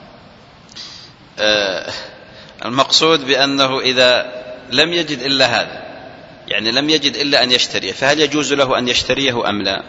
S1: المقصود بأنه إذا لم يجد إلا هذا، يعني لم يجد إلا أن يشتريه، فهل يجوز له أن يشتريه أم لا؟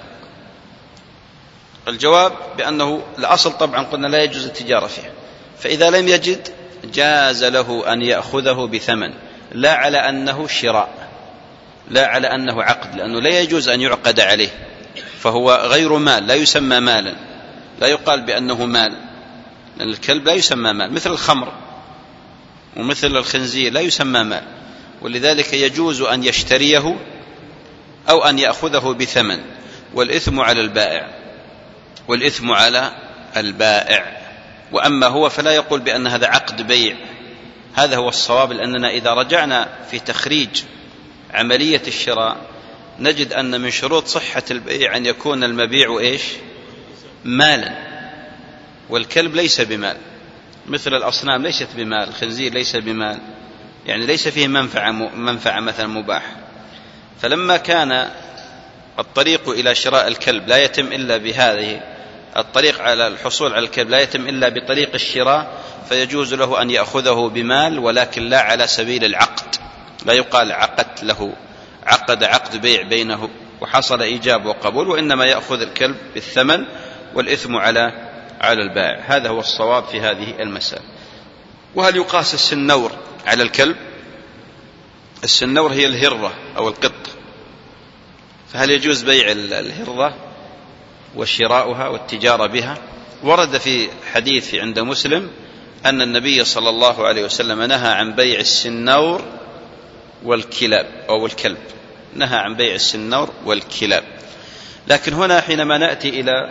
S1: الجواب بأنه الأصل طبعا قلنا لا يجوز التجارة فيه، فإذا لم يجد جاز له أن يأخذه بثمن، لا على أنه شراء، لا على أنه عقد، لأنه لا يجوز أن يعقد عليه، فهو غير مال، لا يسمى مالا، لا يقال بأنه مال، لأن الكلب لا يسمى مال، مثل الخمر ومثل الخنزير لا يسمى مال، ولذلك يجوز أن يشتريه أو أن يأخذه بثمن، والإثم على البائع، والإثم على البائع. وأما هو فلا يقول بأن هذا عقد بيع، هذا هو الصواب، لأننا إذا رجعنا في تخريج عملية الشراء نجد أن من شروط صحة البيع أن يكون المبيع إيش؟ مالا، والكلب ليس بمال، مثل الأصنام ليست بمال، الخنزير ليس بمال، يعني ليس فيه منفعة, منفعة مثلا مباح. فلما كان الطريق إلى شراء الكلب لا يتم إلا بهذه الطريق، على الحصول على الكلب لا يتم إلا بطريق الشراء، فيجوز له أن يأخذه بمال، ولكن لا على سبيل العقد، لا يقال عقد له، عقد عقد بيع بينه وحصل إيجاب وقبول، وإنما يأخذ الكلب بالثمن والإثم على على البائع. هذا هو الصواب في هذه المسألة. وهل يقاس السنور على الكلب؟ السنور هي الهرة أو القط، فهل يجوز بيع الهرة وشراؤها والتجارة بها؟ ورد في حديث عند مسلم أن النبي صلى الله عليه وسلم نهى عن بيع السنور والكلاب أو الكلب، نهى عن بيع السنور والكلاب. لكن هنا حينما نأتي إلى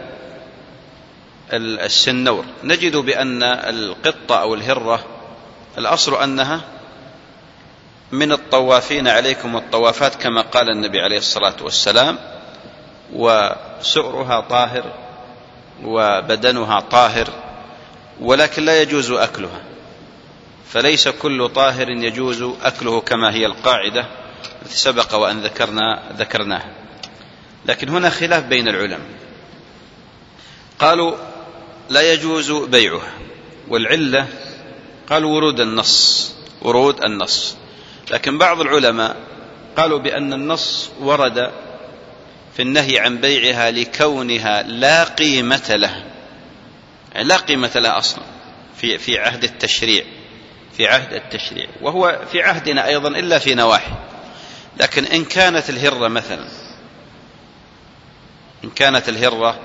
S1: السنور نجد بأن القطة أو الهرة الأصل أنها من الطوافين عليكم والطوافات كما قال النبي عليه الصلاة والسلام، وسؤرها طاهر وبدنها طاهر، ولكن لا يجوز أكلها، فليس كل طاهر يجوز أكله كما هي القاعدة التي سبق وأن ذكرنا ذكرناها. لكن هنا خلاف بين العلماء، قالوا لا يجوز بيعها، والعلة قالوا ورود النص ورود النص لكن بعض العلماء قالوا بأن النص ورد في النهي عن بيعها لكونها لا قيمة له، يعني لا قيمة لها أصلا في في عهد التشريع في عهد التشريع وهو في عهدنا أيضا إلا في نواحي. لكن إن كانت الهرة مثلا إن كانت الهرة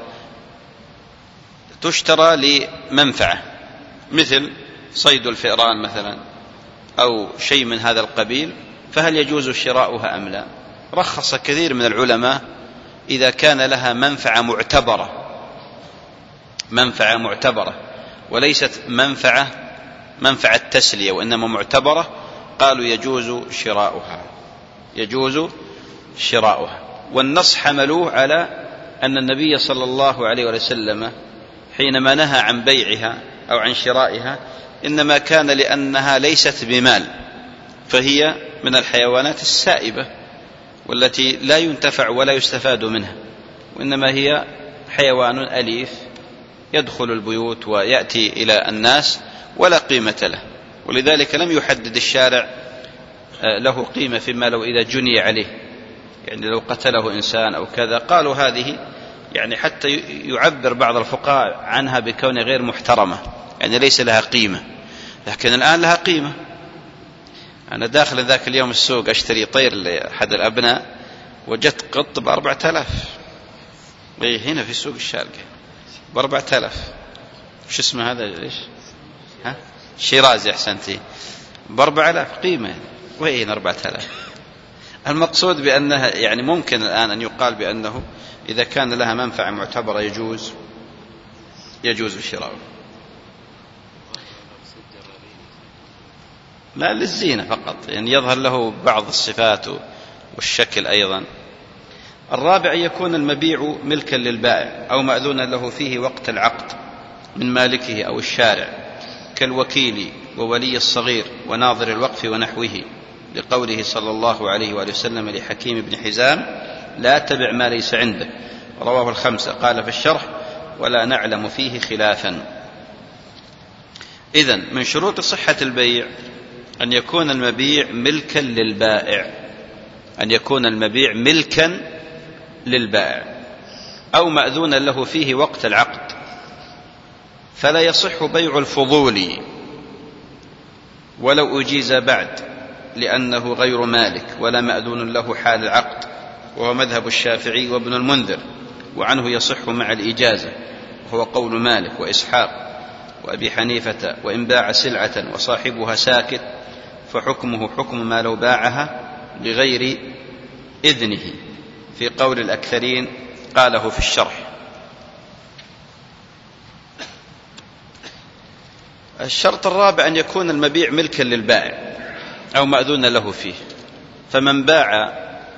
S1: تشترى لمنفعة مثل صيد الفئران مثلا أو شيء من هذا القبيل، فهل يجوز شراؤها أم لا؟ رخص كثير من العلماء إذا كان لها منفعة معتبرة منفعة معتبرة وليست منفعة منفعة تسلية وإنما معتبرة، قالوا يجوز شراؤها يجوز شراؤها. والنص حملوه على أن النبي صلى الله عليه وسلم حينما نهى عن بيعها أو عن شرائها إنما كان لأنها ليست بمال، فهي من الحيوانات السائبة والتي لا ينتفع ولا يستفاد منها، وإنما هي حيوان أليف يدخل البيوت ويأتي إلى الناس ولا قيمة له، ولذلك لم يحدد الشارع له قيمة فيما لو إذا جني عليه، يعني لو قتله إنسان أو كذا، قالوا هذه يعني حتى يعبر بعض الفقهاء عنها بكون غير محترمة، يعني ليس لها قيمة. لكن الآن لها قيمة. أنا داخل ذاك اليوم السوق أشتري طير لأحد الأبناء، وجدت قط بأربعة آلاف، هنا في سوق الشارقة بأربعة آلاف. وش اسمه هذا؟ ليش ها شيرازي أحسنتي بأربعة آلاف قيمة، وين أربعة آلاف؟ المقصود بأنها يعني ممكن الآن أن يقال بأنه إذا كان لها منفعة معتبرة يجوز يجوز الشراء، لا للزينة فقط، يعني يظهر له بعض الصفات والشكل أيضا. الرابع يكون المبيع ملكا للبائع أو مأذونا له فيه وقت العقد من مالكه أو الشارع، كالوكيل وولي الصغير وناظر الوقف ونحوه، لقوله صلى الله عليه وآله وسلم لحكيم بن حزام: لا تبع ما ليس عنده، رواه الخمسة. قال في الشرح: ولا نعلم فيه خلافا. إذن من شروط صحة البيع أن يكون المبيع ملكا للبائع أن يكون المبيع ملكا للبائع أو مأذونا له فيه وقت العقد، فلا يصح بيع الفضول ولو أجيز بعد، لأنه غير مالك ولا مأذون له حال العقد، وهو مذهب الشافعي وابن المنذر، وعنه يصح مع الإجازة، وهو قول مالك وإسحاق وأبي حنيفة. وإن باع سلعة وصاحبها ساكت فحكمه حكم ما لو باعها بغير إذنه، في قول الأكثرين قاله في الشرح. الشرط الرابع أن يكون المبيع ملكا للبائع أو مأذون له فيه، فمن باع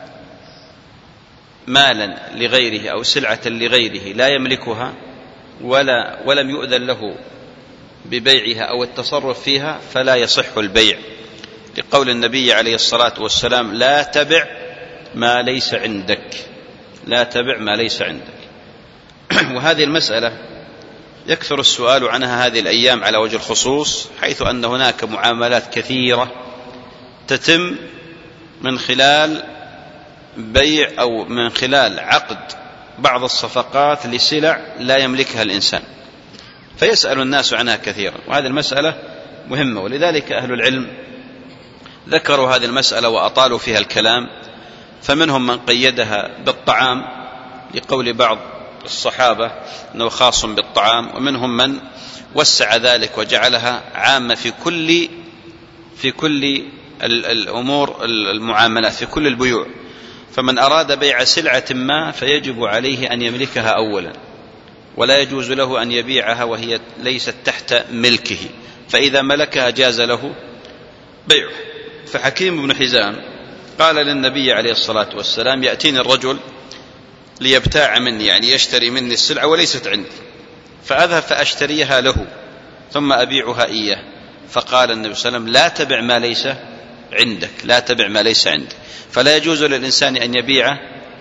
S1: مالا لغيره أو سلعة لغيره لا يملكها ولا ولم يؤذن له ببيعها أو التصرف فيها فلا يصح البيع، لقول النبي عليه الصلاة والسلام: لا تبع ما ليس عندك لا تبع ما ليس عندك. وهذه المسألة يكثر السؤال عنها هذه الأيام على وجه الخصوص، حيث أن هناك معاملات كثيرة تتم من خلال بيع أو من خلال عقد بعض الصفقات لسلع لا يملكها الإنسان، فيسأل الناس عنها كثيرا، وهذه المسألة مهمة، ولذلك أهل العلم ذكروا هذه المسألة وأطالوا فيها الكلام. فمنهم من قيدها بالطعام لقول بعض الصحابة أنه خاص بالطعام، ومنهم من وسع ذلك وجعلها عامة في كل في كل الأمور المعاملات، في كل البيوع. فمن أراد بيع سلعة ما فيجب عليه أن يملكها أولا، ولا يجوز له أن يبيعها وهي ليست تحت ملكه، فإذا ملكها جاز له بيعها. فحكيم بن حزام قال للنبي عليه الصلاة والسلام: يأتيني الرجل ليبتاع مني، يعني يشتري مني السلعة وليست عندي، فأذهب فأشتريها له ثم أبيعها إياه. فقال النبي صلى الله عليه وسلم: لا تبع ما ليس عندك، لا تبع ما ليس عندك. فلا يجوز للإنسان أن يبيع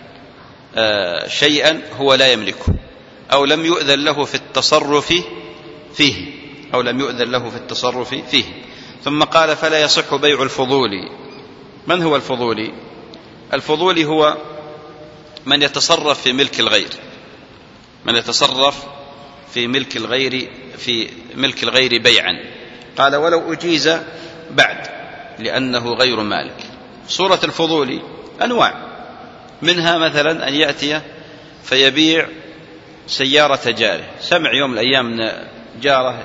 S1: شيئا هو لا يملكه، أو لم يؤذن له في التصرف فيه أو لم يؤذن له في التصرف فيه. ثم قال: فلا يصح بيع الفضولي. من هو الفضولي؟ الفضولي هو من يتصرف في ملك الغير، من يتصرف في ملك الغير في ملك الغير بيعا. قال: ولو أجيز بعد، لأنه غير مالك. صورة الفضولي أنواع، منها مثلا أن يأتي فيبيع سيارة جاره، سمع يوم من الأيام جاره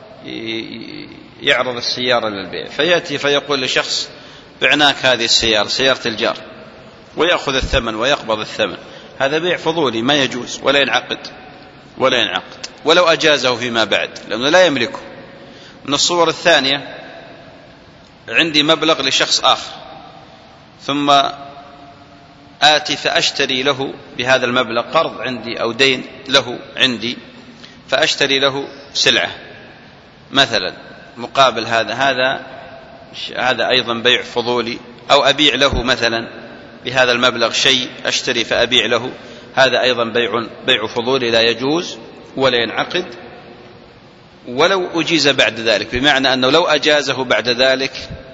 S1: يعرض السيارة للبيع، فيأتي فيقول لشخص: بعناك هذه السيارة، سيارة الجار، ويأخذ الثمن ويقبض الثمن. هذا بيع فضولي ما يجوز ولا ينعقد ولا ينعقد ولو أجازه فيما بعد، لأنه لا يملكه. من الصور الثانية: عندي مبلغ لشخص آخر، ثم آتي فأشتري له بهذا المبلغ، قرض عندي أو دين له عندي، فأشتري له سلعة مثلا مقابل هذا هذا هذا أيضا بيع فضولي. أو أبيع له مثلا بهذا المبلغ شيء، أشتري فأبيع له، هذا أيضا بيع بيع فضولي لا يجوز ولا ينعقد ولو أجيز بعد ذلك، بمعنى أنه لو أجازه بعد ذلك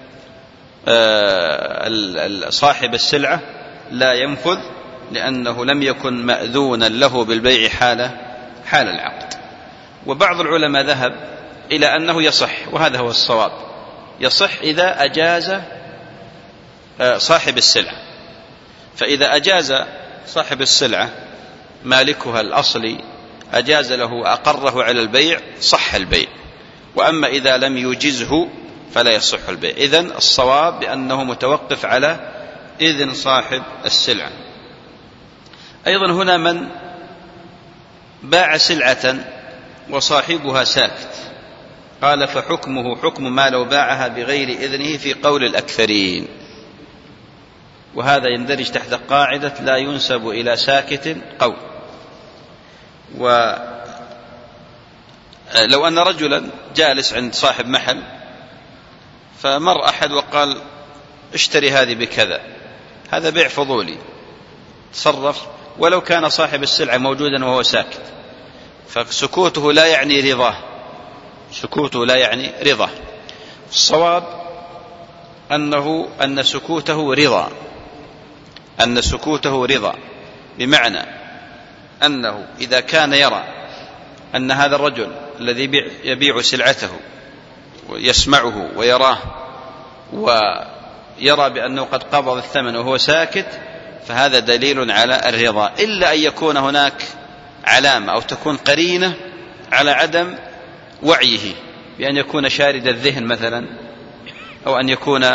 S1: صاحب السلعة لا ينفذ، لأنه لم يكن مأذونا له بالبيع حال حال العقد. وبعض العلماء ذهب إلى أنه يصح، وهذا هو الصواب، يصح إذا أجاز صاحب السلعة. فإذا أجاز صاحب السلعة مالكها الأصلي، أجاز له وأقره على البيع، صح البيع. وأما إذا لم يجزه فلا يصح البيع. إذن الصواب بأنه متوقف على إذن صاحب السلعة. أيضا هنا من باع سلعة وصاحبها ساكت، قال: فحكمه حكم ما لو باعها بغير إذنه في قول الأكثرين. وهذا يندرج تحت قاعدة لا ينسب إلى ساكت قول. ولو أن رجلا جالس عند صاحب محل، فمر أحد وقال: اشتري هذه بكذا، هذا بيع فضولي، تصرف ولو كان صاحب السلعة موجودا وهو ساكت، فسكوته لا يعني رضاه، سكوته لا يعني رضاه. الصواب أنه أن سكوته رضا، أن سكوته رضا، بمعنى أنه إذا كان يرى أن هذا الرجل الذي يبيع سلعته ويسمعه ويراه ويرى بأنه قد قبض الثمن وهو ساكت، فهذا دليل على الرضا، إلا أن يكون هناك علامة أو تكون قرينة على عدم وعيه، بأن يكون شارد الذهن مثلا، أو أن يكون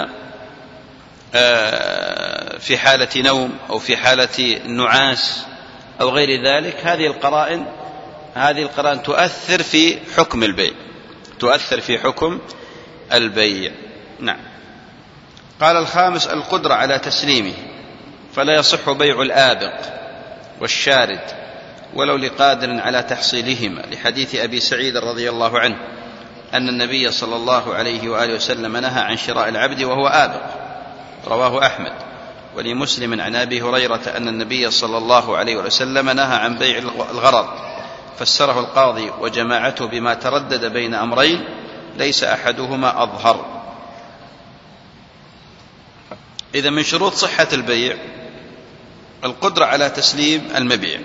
S1: في حالة نوم أو في حالة نعاس أو غير ذلك. هذه القرائن هذه القرائن تؤثر في حكم البيع، تؤثر في حكم البيع. نعم. قال: الخامس: القدرة على تسليمه، فلا يصح بيع الآبق والشارد ولو لقادر على تحصيلهما، لحديث أبي سعيد رضي الله عنه أن النبي صلى الله عليه وآله وسلم نهى عن شراء العبد وهو آبق، رواه أحمد. ولمسلم عن أبي هريرة أن النبي صلى الله عليه وسلم نهى عن بيع الغرر، فسره القاضي وجماعته بما تردد بين أمرين ليس أحدهما أظهر. إذا من شروط صحة البيع القدرة على تسليم المبيع،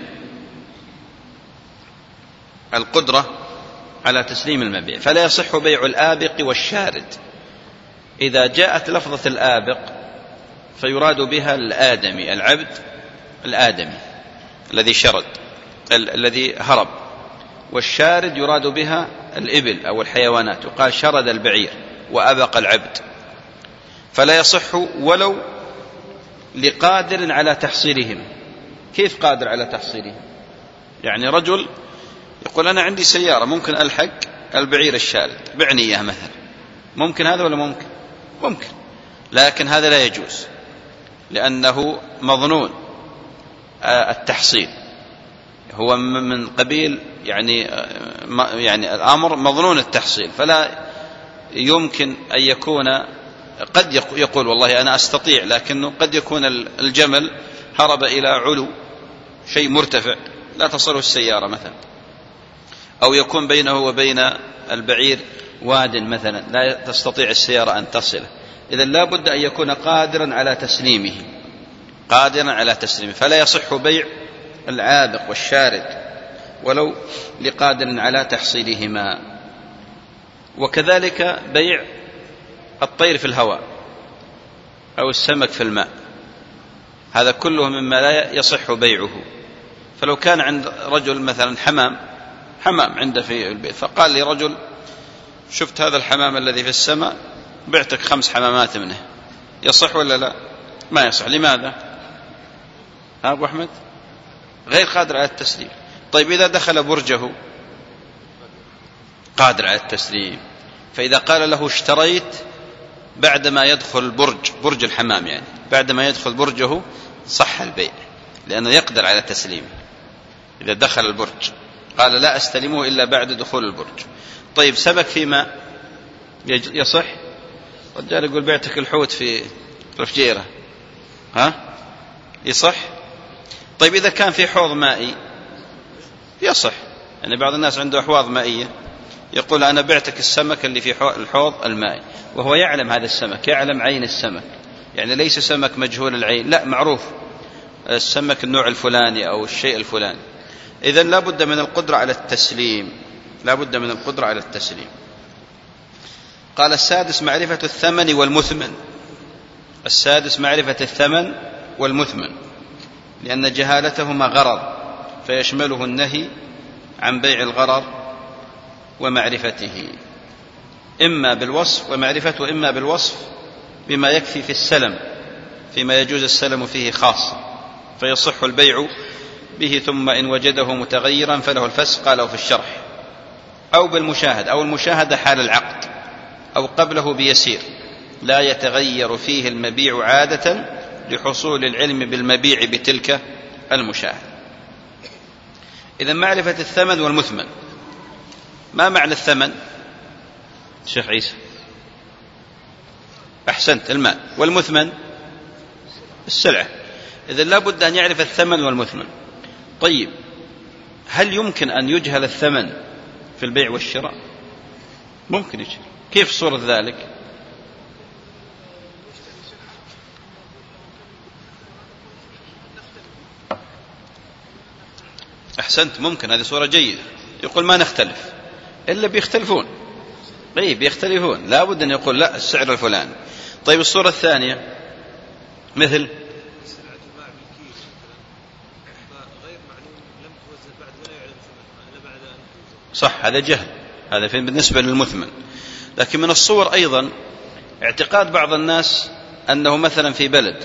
S1: القدرة على تسليم المبيع، فلا يصح بيع الآبق والشارد. إذا جاءت لفظة الآبق فيراد بها الآدمي، العبد الآدمي الذي شرد ال- الذي هرب، والشارد يراد بها الإبل أو الحيوانات، وقال شرد البعير وأبق العبد، فلا يصح ولو لقادر على تحصيلهم. كيف قادر على تحصيلهم؟ يعني رجل يقول أنا عندي سيارة ممكن ألحق البعير الشارد، بعني إياه مثلا، ممكن هذا ولا ممكن؟ ممكن، لكن هذا لا يجوز لأنه مظنون التحصيل، هو من قبيل يعني يعني الأمر مظنون التحصيل، فلا يمكن أن يكون، قد يقول والله أنا أستطيع، لكنه قد يكون الجمل هرب إلى علو شيء مرتفع لا تصله السيارة مثلا، أو يكون بينه وبين البعير واد مثلا لا تستطيع السيارة أن تصله. إذا لا بد أن يكون قادرا على تسليمه، قادرا على تسليمه، فلا يصح بيع العابق والشارد ولو لقادر على تحصيلهما. وكذلك بيع الطير في الهواء أو السمك في الماء، هذا كله مما لا يصح بيعه. فلو كان عند رجل مثلا حمام حمام عنده في البيت، فقال لي رجل شفت هذا الحمام الذي في السماء بعتك خمس حمامات منه، يصح ولا لا؟ ما يصح. لماذا؟ ها أبو أحمد؟ غير قادر على التسليم. طيب إذا دخل برجه قادر على التسليم، فإذا قال له اشتريت بعدما يدخل برج برج الحمام، يعني بعدما يدخل برجه صح البيع لأنه يقدر على تسليمه. إذا دخل البرج قال لا أستلمه إلا بعد دخول البرج. طيب سمك في ماء يصح؟ رجال يقول بعتك الحوت في رفجيرة، ها يصح؟ طيب إذا كان في حوض مائي يصح، يعني بعض الناس عنده أحواض مائية يقول أنا بعتك السمك اللي في الحوض المائي، وهو يعلم هذا السمك، يعلم عين السمك، يعني ليس سمك مجهول العين، لا معروف السمك النوع الفلاني أو الشيء الفلاني. إذن لا بد من القدرة على التسليم، لا بد من القدرة على التسليم. قال السادس معرفة الثمن والمثمن. السادس معرفة الثمن والمثمن، لأن جهالتهما غرر فيشمله النهي عن بيع الغرر ومعرفته، إما بالوصف ومعرفته، وإما بالوصف بما يكفي في السلم فيما يجوز السلم فيه خاصة فيصح البيع به، ثم إن وجده متغيرا فله الفسخ قاله في الشرح، أو بالمشاهد أو المشاهدة حال العقد أو قبله بيسير لا يتغير فيه المبيع عادة لحصول العلم بالمبيع بتلك المشاهد. إذا معرفة الثمن والمثمن. ما معنى الثمن شيخ عيسى؟ أحسنت، المال. والمثمن السلعة. إذا لا بد أن يعرف الثمن والمثمن. طيب هل يمكن أن يجهل الثمن في البيع والشراء؟ ممكن يجهل. كيف صورة ذلك؟ أحسنت، ممكن، هذه صورة جيدة. يقول ما نختلف إلا بيختلفون، طيب بيختلفون، لا بد أن يقول لا السعر الفلاني. طيب الصورة الثانية مثل صح، هذا جهل، هذا بالنسبة للمثمن. لكن من الصور أيضا اعتقاد بعض الناس أنه مثلا في بلد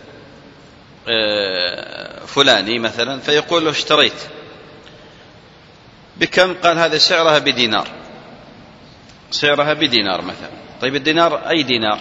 S1: فلاني مثلا فيقول له اشتريت بكم؟ قال هذا سعرها بدينار، سعرها بدينار مثلا. طيب الدينار أي دينار؟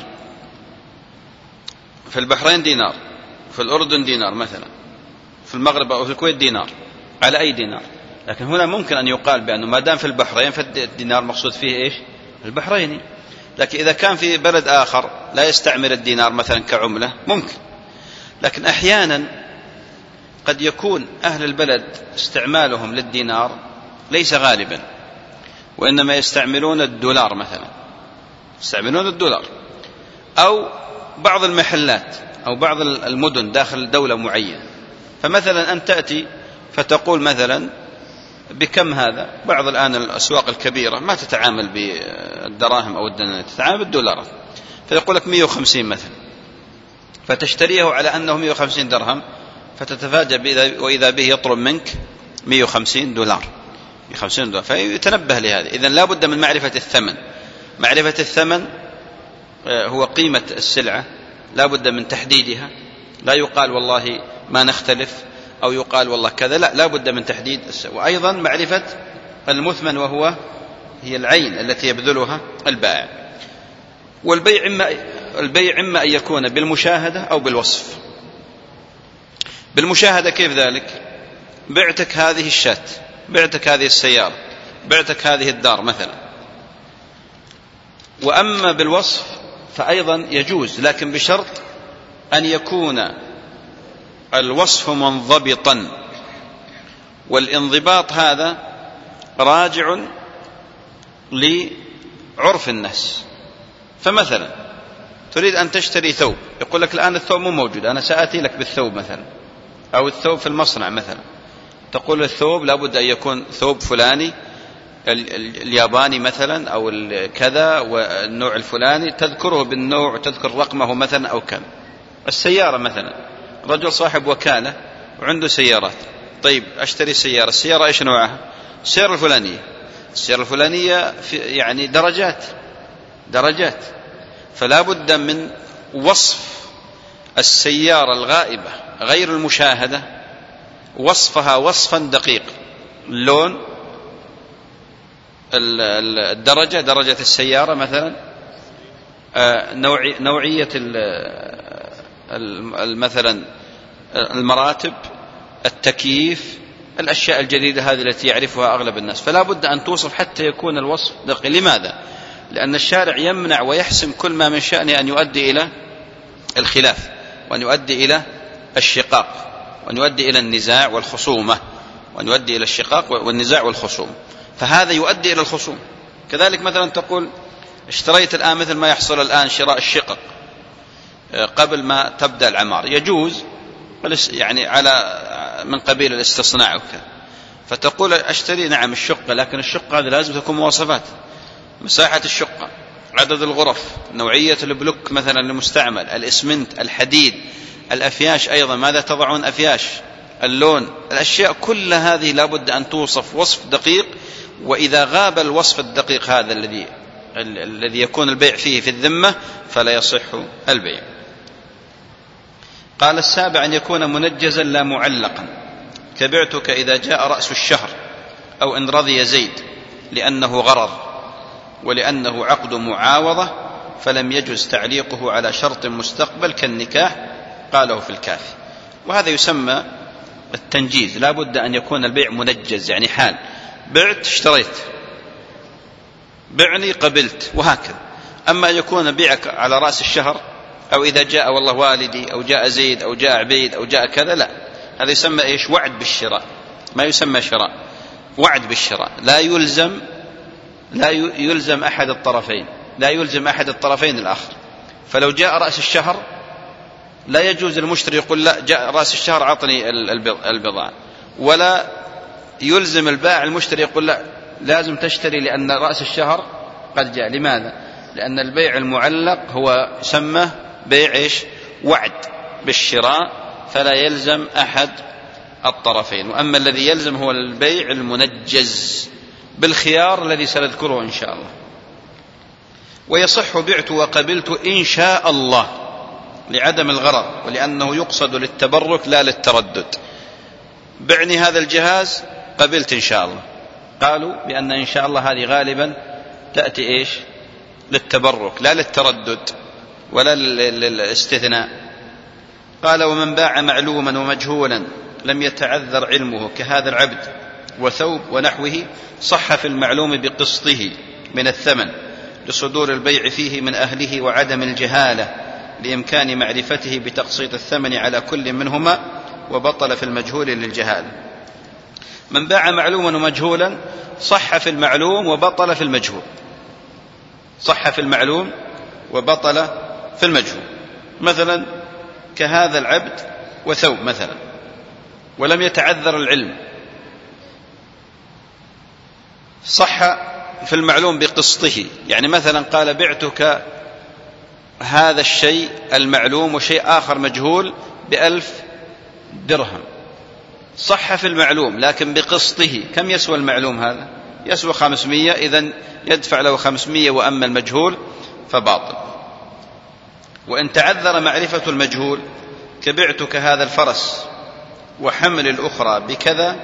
S1: في البحرين دينار، في الأردن دينار مثلا، في المغرب أو في الكويت دينار، على أي دينار؟ لكن هنا ممكن أن يقال بأنه ما دام في البحرين فالدينار مقصود فيه إيش؟ البحريني. لكن إذا كان في بلد آخر لا يستعمل الدينار مثلا كعملة ممكن. لكن أحيانا قد يكون أهل البلد استعمالهم للدينار ليس غالبا، وإنما يستعملون الدولار مثلا، يستعملون الدولار، أو بعض المحلات أو بعض المدن داخل دولة معينة فمثلا أن تأتي فتقول مثلا بكم هذا؟ بعض الآن الأسواق الكبيرة ما تتعامل بالدراهم أو الدنانير، تتعامل بالدولارات، فيقول لك مئة وخمسين مثلا، فتشتريه على أنه مئة وخمسين درهم، فتتفاجأ وإذا به يطلب منك مئة وخمسين دولار مئة وخمسين دولار، فيتنبه لهذا. إذن لا بد من معرفة الثمن. معرفة الثمن هو قيمة السلعة، لا بد من تحديدها، لا يقال والله ما نختلف أو يقال والله كذا، لا لا بد من تحديد. وأيضا معرفة المثمن وهو هي العين التي يبذلها البائع. والبيع إما البيع إما أن يكون بالمشاهدة أو بالوصف. بالمشاهدة كيف ذلك؟ بعتك هذه الشاة، بعتك هذه السيارة، بعتك هذه الدار مثلا. وأما بالوصف فأيضا يجوز، لكن بشرط أن يكون الوصف منضبطا، والانضباط هذا راجع لعرف الناس. فمثلا تريد أن تشتري ثوب، يقول لك الآن الثوب مو موجود، أنا سآتي لك بالثوب مثلا، أو الثوب في المصنع مثلا، تقول الثوب لابد أن يكون ثوب فلاني الياباني مثلا أو كذا والنوع الفلاني، تذكره بالنوع وتذكر رقمه مثلا أو كم. السيارة مثلا، رجل صاحب وكالة وعنده سيارات، طيب أشتري سيارة، السيارة إيش نوعها؟ السيارة الفلانية. السيارة الفلانية في يعني درجات درجات فلا بد من وصف السيارة الغائبة غير المشاهدة، وصفها وصفا دقيق، اللون، الدرجة، درجة السيارة مثلا، نوعية مثلا المراتب، التكييف، الأشياء الجديدة هذه التي يعرفها أغلب الناس، فلا بد أن توصف حتى يكون الوصف دقيق. لماذا؟ لأن الشارع يمنع ويحسم كل ما من شأنه أن يؤدي إلى الخلاف، وأن يؤدي إلى الشقاق، وأن يؤدي إلى النزاع والخصومة، وأن يؤدي إلى الشقاق والنزاع والخصوم، فهذا يؤدي إلى الخصوم. كذلك مثلا تقول اشتريت الآن، مثل ما يحصل الآن شراء الشقق قبل ما تبدأ العمار، يجوز يعني على من قبيل الاستصناع وكذا، فتقول اشتري نعم الشقة، لكن الشقة هذه لازم تكون مواصفات: مساحة الشقة، عدد الغرف، نوعية البلوك مثلا المستعمل، الإسمنت، الحديد، الأفياش، أيضا ماذا تضعون أفياش، اللون، الأشياء كل هذه لابد أن توصف وصف دقيق. وإذا غاب الوصف الدقيق هذا الذي الذي يكون البيع فيه في الذمة فلا يصح البيع. قال السابع أن يكون منجزا لا معلقا، كبعتك إذا جاء رأس الشهر، أو إن رضي زيد، لأنه غرر ولأنه عقد معاوضة فلم يجز تعليقه على شرط مستقبل كالنكاح، قاله في الكافي. وهذا يسمى التنجيز، لا بد أن يكون البيع منجز، يعني حال، بعت اشتريت، بعني قبلت، وهكذا. أما أن يكون بيعك على رأس الشهر، أو إذا جاء والله والدي، أو جاء زيد، أو جاء عبيد، أو جاء كذا، لا، هذا يسمى إيش؟ وعد بالشراء، ما يسمى شراء، وعد بالشراء. لا يلزم لا يلزم أحد الطرفين، لا يلزم أحد الطرفين الآخر. فلو جاء رأس الشهر لا يجوز المشتري يقول لا، جاء رأس الشهر عطني البضاعة، ولا يلزم البائع المشتري يقول لا لازم تشتري لأن رأس الشهر قد جاء. لماذا؟ لأن البيع المعلق هو يسمى بيع إيش؟ وعد بالشراء، فلا يلزم أحد الطرفين. وأما الذي يلزم هو البيع المنجز بالخيار الذي سنذكره إن شاء الله. ويصح بعت وقبلت إن شاء الله لعدم الغرر، ولأنه يقصد للتبرك لا للتردد. بعني هذا الجهاز، قبلت إن شاء الله. قالوا بأن إن شاء الله هذه غالبا تأتي إيش؟ للتبرك لا للتردد ولا للاستثناء. قال ومن باع معلوما ومجهولا لم يتعذر علمه كهذا العبد وثوب ونحوه، صح في المعلوم بقسطه من الثمن لصدور البيع فيه من أهله وعدم الجهالة لإمكان معرفته بتقسيط الثمن على كل منهما، وبطل في المجهول للجهالة. من باع معلوما ومجهولا صح في المعلوم وبطل في المجهول، صح في المعلوم وبطل في المجهول. مثلا كهذا العبد وثوب مثلا، ولم يتعذر العلم، صح في المعلوم بقسطه. يعني مثلا قال بعتك هذا الشيء المعلوم وشيء آخر مجهول بألف درهم، صح في المعلوم لكن بقسطه. كم يسوى المعلوم هذا؟ يسوى خمسمية، إذن يدفع له خمسمية، وأما المجهول فباطل. وإن تعذر معرفة المجهول كبعتك هذا الفرس وحمل الأخرى بكذا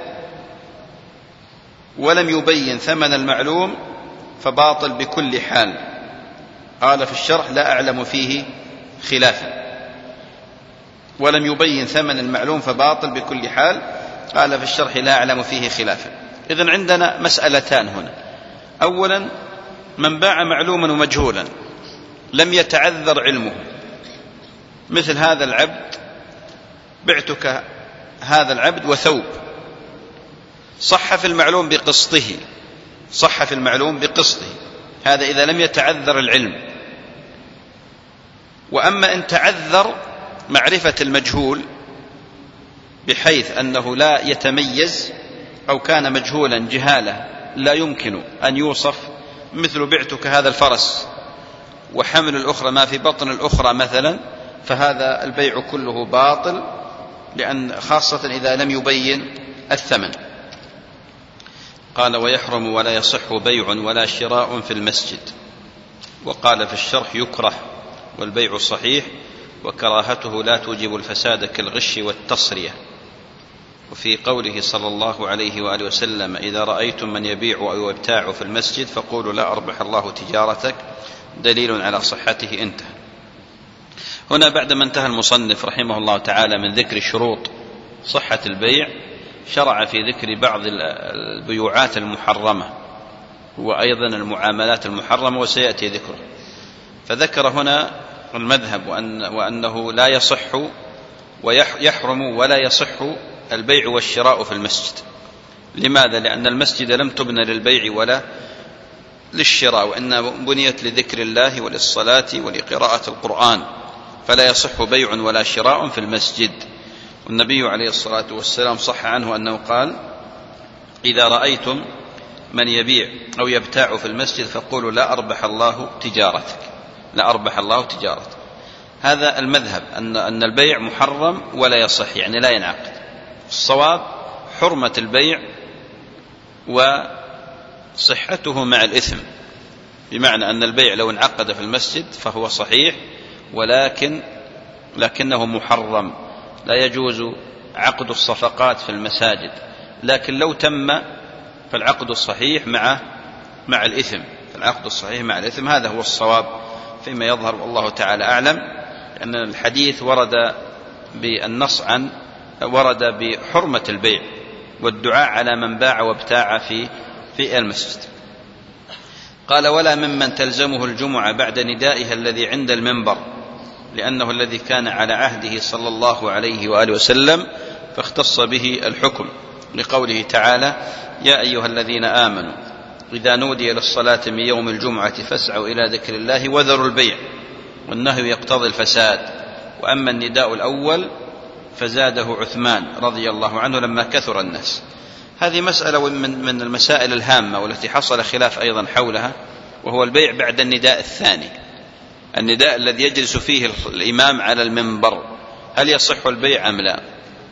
S1: ولم يبين ثمن المعلوم فباطل بكل حال. قال في الشرح لا أعلم فيه خلافا. ولم يبين ثمن المعلوم فباطل بكل حال، قال في الشرح لا أعلم فيه خلافا. إذن عندنا مسألتان هنا. أولا، من باع معلوما ومجهولا لم يتعذر علمه، مثل هذا العبد، بعتك هذا العبد وثوب، صح في المعلوم بقسطه، صح في المعلوم بقسطه، هذا إذا لم يتعذر العلم. وأما إن تعذر معرفة المجهول بحيث أنه لا يتميز أو كان مجهولا جهالة لا يمكن أن يوصف، مثل بعتك هذا الفرس وحمل الأخرى ما في بطن الأخرى مثلا، فهذا البيع كله باطل، لأن خاصة إذا لم يبين الثمن. قال ويحرم ولا يصح بيع ولا شراء في المسجد. وقال في الشرح يكره والبيع صحيح، وكراهته لا توجب الفساد كالغش والتصرية. وفي قوله صلى الله عليه وآله وسلم إذا رأيتم من يبيع أو يبتاع في المسجد فقولوا لا أربح الله تجارتك، دليل على صحته. انتهى. هنا بعدما انتهى المصنف رحمه الله تعالى من ذكر شروط صحة البيع، شرع في ذكر بعض البيوعات المحرمة وأيضا المعاملات المحرمة، وسيأتي ذكره. فذكر هنا المذهب وأن وأنه لا يصح ويحرم ولا يصح البيع والشراء في المسجد. لماذا؟ لأن المسجد لم تبنى للبيع ولا للشراء، وإنها بنيت لذكر الله وللصلاة ولقراءة القرآن، فلا يصح بيع ولا شراء في المسجد. والنبي عليه الصلاة والسلام صح عنه أنه قال إذا رأيتم من يبيع أو يبتاع في المسجد فقولوا لا أربح الله تجارتك، لا أربح الله تجارتك. هذا المذهب أن أن البيع محرم ولا يصح، يعني لا ينعقد. الصواب حرمة البيع وصحته مع الإثم، بمعنى أن البيع لو انعقد في المسجد فهو صحيح، ولكن لكنه محرم، لا يجوز عقد الصفقات في المساجد. لكن لو تم فالعقد الصحيح مع مع الإثم، العقد الصحيح مع الإثم، هذا هو الصواب فيما يظهر والله تعالى أعلم. لأن الحديث ورد بالنص عن ورد بحرمة البيع والدعاء على من باع وابتاع في في المسجد. قال ولا ممن تلزمه الجمعة بعد ندائها الذي عند المنبر، لأنه الذي كان على عهده صلى الله عليه وآله وسلم فاختص به الحكم، لقوله تعالى يا أيها الذين آمنوا إذا نودي للصلاة من يوم الجمعة فاسعوا إلى ذكر الله وذروا البيع، والنهي يقتضي الفساد. وأما النداء الأول فزاده عثمان رضي الله عنه لما كثر الناس. هذه مسألة من من المسائل الهامة والتي حصل خلاف أيضا حولها، وهو البيع بعد النداء الثاني، النداء الذي يجلس فيه الإمام على المنبر، هل يصح البيع أم لا؟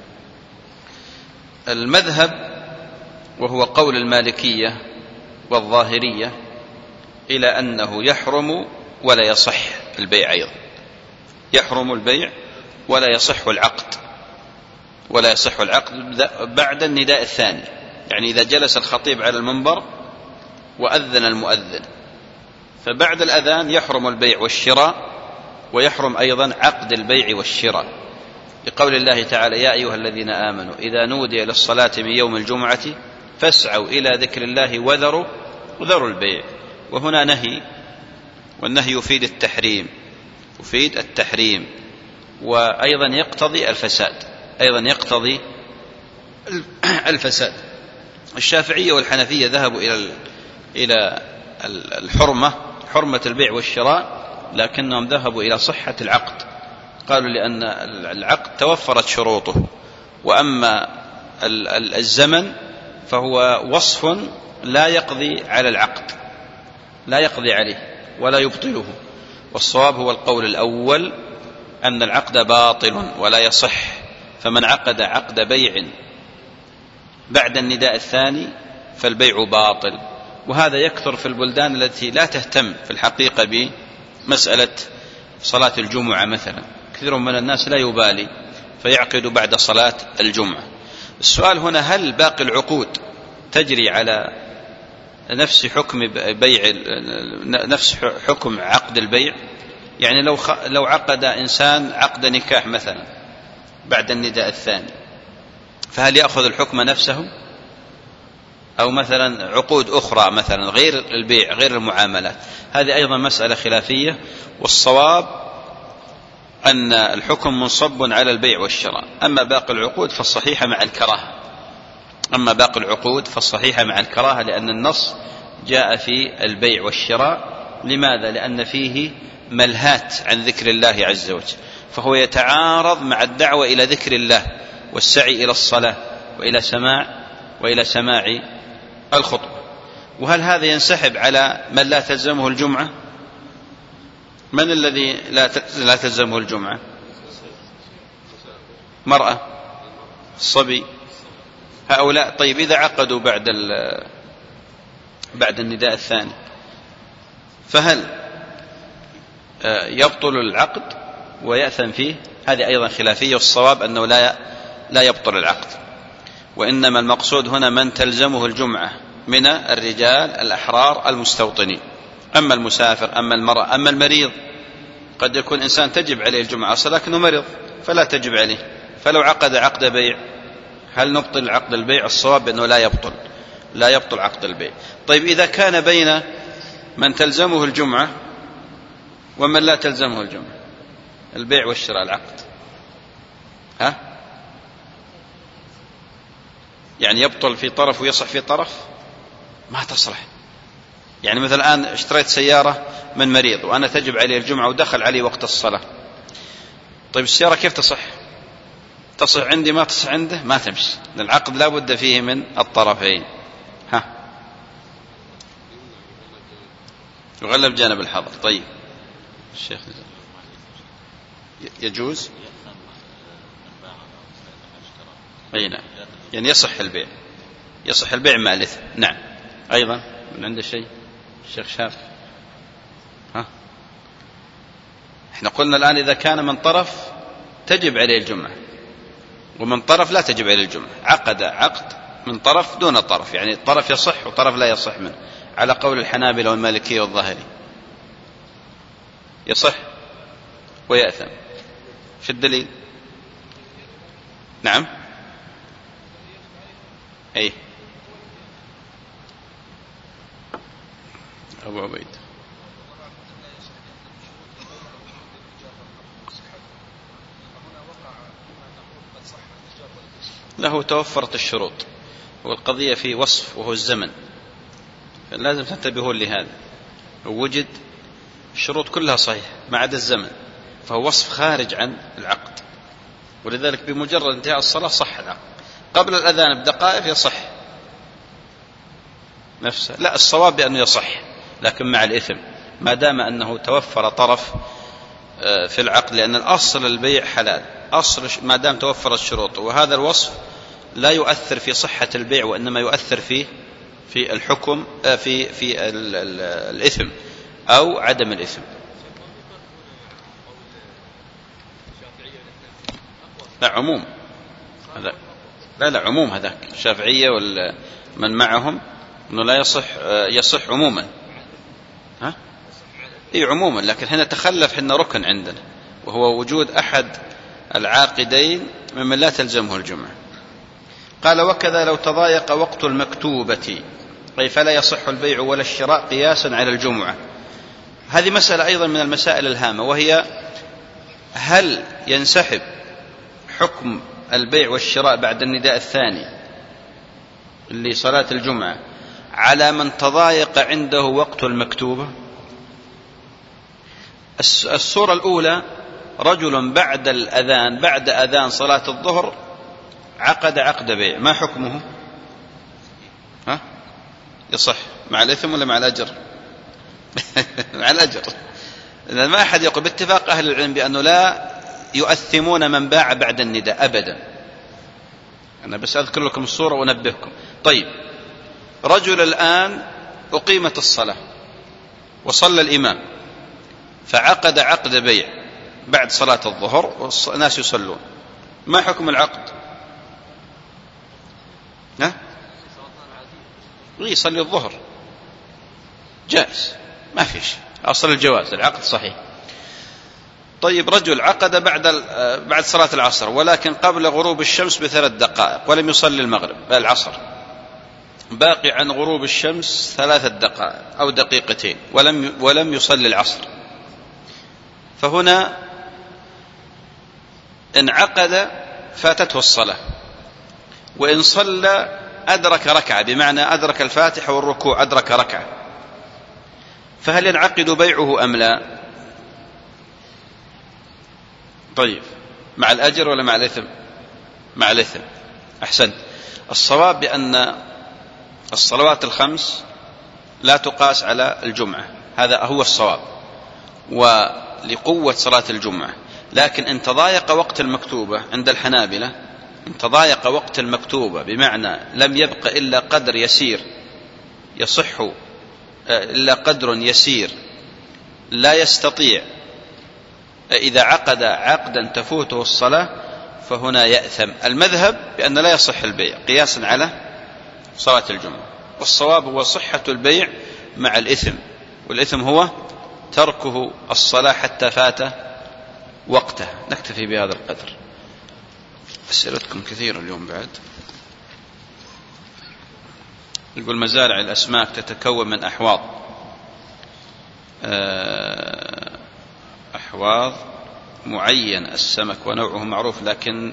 S1: المذهب وهو قول المالكية والظاهرية إلى أنه يحرم ولا يصح البيع، أيضا يحرم البيع ولا يصح العقد، ولا يصح العقد بعد النداء الثاني. يعني إذا جلس الخطيب على المنبر وأذن المؤذن، فبعد الأذان يحرم البيع والشراء، ويحرم أيضا عقد البيع والشراء، لقول الله تعالى يا أيها الذين آمنوا إذا نودي للصلاة من يوم الجمعة فاسعوا إلى ذكر الله وذروا وذروا البيع. وهنا نهي، والنهي يفيد التحريم، يفيد التحريم، وأيضا يقتضي الفساد، أيضا يقتضي الفساد. الشافعية والحنفية ذهبوا إلى إلى الحرمة، حرمة البيع والشراء، لكنهم ذهبوا إلى صحة العقد، قالوا لأن العقد توفرت شروطه، وأما الزمن فهو وصف لا يقضي على العقد، لا يقضي عليه ولا يبطله. والصواب هو القول الأول أن العقد باطل ولا يصح، فمن عقد عقد بيع بعد النداء الثاني فالبيع باطل. وهذا يكثر في البلدان التي لا تهتم في الحقيقة بمسألة صلاة الجمعة مثلا، كثير من الناس لا يبالي فيعقد بعد صلاة الجمعة. السؤال هنا: هل باقي العقود تجري على نفس حكم بيع نفس حكم عقد البيع؟ يعني لو لو عقد إنسان عقد نكاح مثلا بعد النداء الثاني، فهل يأخذ الحكم نفسه؟ أو مثلا عقود أخرى مثلا غير البيع غير المعاملات؟ هذه أيضا مسألة خلافية، والصواب أن الحكم منصب على البيع والشراء. أما باقي العقود فالصحيحة مع الكراهة أما باقي العقود فالصحيحة مع الكراهة لأن النص جاء في البيع والشراء. لماذا؟ لأن فيه ملهات عن ذكر الله عز وجل، فهو يتعارض مع الدعوة إلى ذكر الله والسعي إلى الصلاة وإلى سماع وإلى سماع الخطبة. وهل هذا ينسحب على من لا تلزمه الجمعة؟ من الذي لا تلزمه الجمعة؟ مرأة، الصبي، هؤلاء. طيب إذا عقدوا بعد بعد النداء الثاني فهل يبطل العقد ويأثم فيه؟ هذه أيضا خلافية، والصواب أنه لا لا يبطل العقد، وإنما المقصود هنا من تلزمه الجمعة من الرجال الأحرار المستوطنين. أما المسافر، أما المرأة، أما المريض، قد يكون إنسان تجب عليه الجمعة أصلا لكنه مريض فلا تجب عليه، فلو عقد عقد بيع هل نبطل عقد البيع؟ الصواب أنه لا يبطل لا يبطل عقد البيع. طيب إذا كان بين من تلزمه الجمعة ومن لا تلزمه الجمعة، البيع والشراء، العقد، ها يعني يبطل في طرف ويصح في طرف؟ ما تصلح. يعني مثلا الآن اشتريت سيارة من مريض وأنا تجب عليه الجمعة ودخل علي وقت الصلاة، طيب السيارة كيف تصح؟ تصح عندي ما تصح عنده؟ ما تمشي، العقد لا بد فيه من الطرفين. ها يغلب جانب الحظر. طيب الشيخ يجوز؟ أي نعم، يعني يصح البيع يصح البيع مع الإثم. نعم. أيضا من عنده شيء الشيخ شاف؟ ها احنا قلنا الآن إذا كان من طرف تجب عليه الجمعة ومن طرف لا تجب عليه الجمعة، عقد عقد من طرف دون طرف، يعني طرف يصح وطرف لا يصح منه، على قول الحنابلة والمالكية والظاهري يصح ويأثم. في الدليل؟ نعم. أي أبو عبيد له توفرت الشروط والقضية في وصف وهو الزمن، فلازم تنتبهون لهذا. وجد الشروط كلها صحيحة ما عدا الزمن، فهو وصف خارج عن العقد، ولذلك بمجرد انتهاء الصلاة صح العقد. قبل الأذان بدقائق يصح نفسه، لا الصواب بأنه يصح لكن مع الإثم ما دام أنه توفر طرف في العقد، لأن الأصل البيع حلال، أصل ما دام توفر الشروط. وهذا الوصف لا يؤثر في صحة البيع وإنما يؤثر في في الحكم في في الإثم أو عدم الإثم. لا عموم هذا، لا لا عموم هذاك الشافعية ومن معهم أنه لا يصح يصح عموما. ها إيه عموما، لكن هنا تخلف حنا ركن عندنا وهو وجود أحد العاقدين ممن لا تلزمه الجمعة. قال: وكذا لو تضايق وقت المكتوبة، أي فلا يصح البيع ولا الشراء قياسا على الجمعة. هذه مسألة أيضا من المسائل الهامة، وهي هل ينسحب حكم البيع والشراء بعد النداء الثاني لصلاة الجمعة على من تضايق عنده وقت المكتوبة؟ الصورة الأولى رجل بعد الأذان بعد أذان صلاة الظهر عقد عقد بيع، ما حكمه؟ ها؟ يصح مع الإثم ولا مع الأجر؟ مع الأجر، لأن ما أحد يقول باتفاق أهل العلم بأنه لا يؤثمون من باع بعد النداء أبدا. أنا بس أذكر لكم الصورة وأنبهكم. طيب، رجل الآن أقيمت الصلاة وصلى الإمام فعقد عقد بيع بعد صلاة الظهر والناس يصلون، ما حكم العقد؟ ها؟ يصلي الظهر جائز، ما في شيء، أصل الجواز، العقد صحيح. طيب، رجل عقد بعد بعد صلاة العصر ولكن قبل غروب الشمس بثلاث دقائق ولم يصلي المغرب العصر، باقي عن غروب الشمس ثلاثة دقائق أو دقيقتين ولم ولم يصلي العصر، فهنا إن عقد فاتته الصلاة، وإن صلى أدرك ركعة، بمعنى أدرك الفاتحة والركوع أدرك ركعة، فهل ينعقد بيعه أم لا؟ طيب، مع الأجر ولا مع الإثم؟ مع الإثم. أحسنت. الصواب بأن الصلوات الخمس لا تقاس على الجمعة، هذا هو الصواب، ولقوة صلاة الجمعة. لكن إن تضايق وقت المكتوبة عند الحنابلة، إن تضايق وقت المكتوبة بمعنى لم يبق إلا قدر يسير يصح، إلا قدر يسير لا يستطيع، إذا عقد عقدا تفوته الصلاة فهنا يأثم. المذهب بأن لا يصح البيع قياسا على صلاة الجمعة، والصواب هو صحة البيع مع الإثم، والإثم هو تركه الصلاة حتى فات وقته. نكتفي بهذا القدر. أسئلتكم كثيرة اليوم بعد. يقول مزارع الأسماك تتكون من أحواض أحواض معين، السمك ونوعه معروف، لكن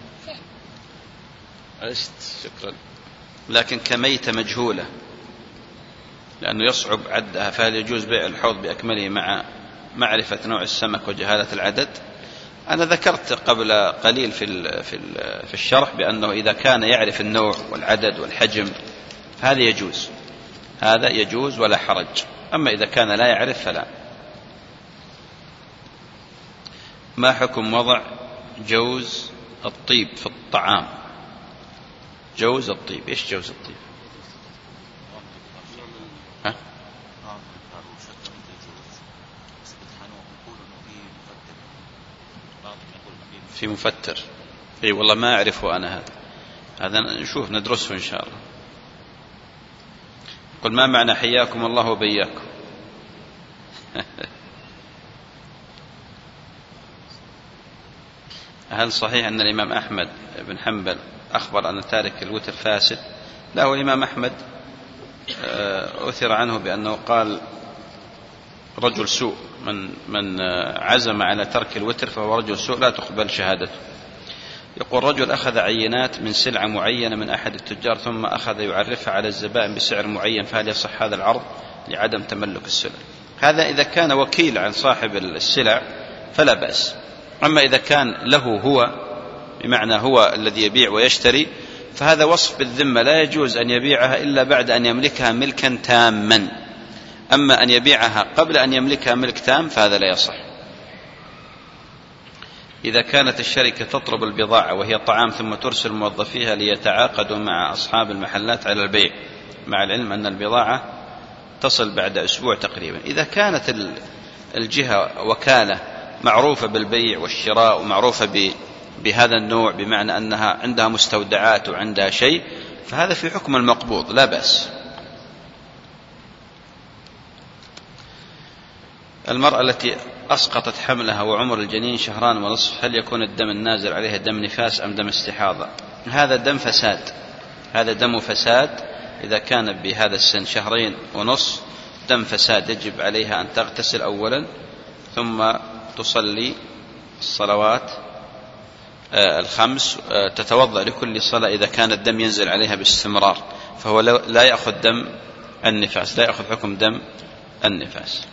S1: شكرا لكن كميتة مجهولة لأنه يصعب عدها، فهل يجوز بيع الحوض بأكمله مع معرفة نوع السمك وجهالة العدد؟ أنا ذكرت قبل قليل في في في الشرح بأنه إذا كان يعرف النوع والعدد والحجم فهذا يجوز، هذا يجوز ولا حرج. أما إذا كان لا يعرف فلا. ما حكم وضع جوز الطيب في الطعام؟ جوز الطيب، إيش جوز الطيب؟ ها؟ في مفتر. اي والله ما أعرفه أنا، هذا هذا نشوف ندرسه إن شاء الله. قل ما معنى حياكم الله وبياكم؟ هل صحيح أن الإمام أحمد بن حنبل أخبر أن تارك الوتر فاسد؟ لا، هو الإمام أحمد أثر عنه بأنه قال رجل سوء، من من عزم على ترك الوتر فهو رجل سوء لا تقبل شهادته. يقول رجل أخذ عينات من سلعة معينة من أحد التجار ثم أخذ يعرفها على الزبائن بسعر معين، فهل يصح هذا العرض لعدم تملك السلع؟ هذا إذا كان وكيل عن صاحب السلع فلا بأس. أما إذا كان له هو، بمعنى هو الذي يبيع ويشتري، فهذا وصف بالذمة، لا يجوز أن يبيعها إلا بعد أن يملكها ملكا تاما. أما أن يبيعها قبل أن يملكها ملك تام فهذا لا يصح. إذا كانت الشركة تطلب البضاعة وهي طعام ثم ترسل موظفيها ليتعاقدوا مع أصحاب المحلات على البيع، مع العلم أن البضاعة تصل بعد أسبوع تقريبا، إذا كانت الجهة وكالة معروفة بالبيع والشراء ومعروفة بهذا النوع، بمعنى أنها عندها مستودعات وعندها شيء، فهذا في حكم المقبوض لا بأس. المرأة التي أسقطت حملها وعمر الجنين شهران ونصف، هل يكون الدم النازل عليها دم نفاس أم دم استحاضة؟ هذا دم فساد، هذا دم فساد. إذا كان بهذا السن شهرين ونصف دم فساد، يجب عليها أن تغتسل أولا ثم تصلي الصلوات الخمس، تتوضأ لكل صلاة إذا كان الدم ينزل عليها باستمرار، فهو لا يأخذ دم النفاس، لا يأخذ حكم دم النفاس.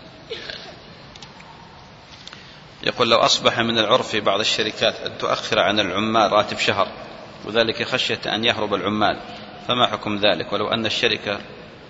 S1: يقول لو أصبح من العرف في بعض الشركات أن تؤخر عن العمال راتب شهر وذلك خشية أن يهرب العمال، فما حكم ذلك؟ ولو أن الشركة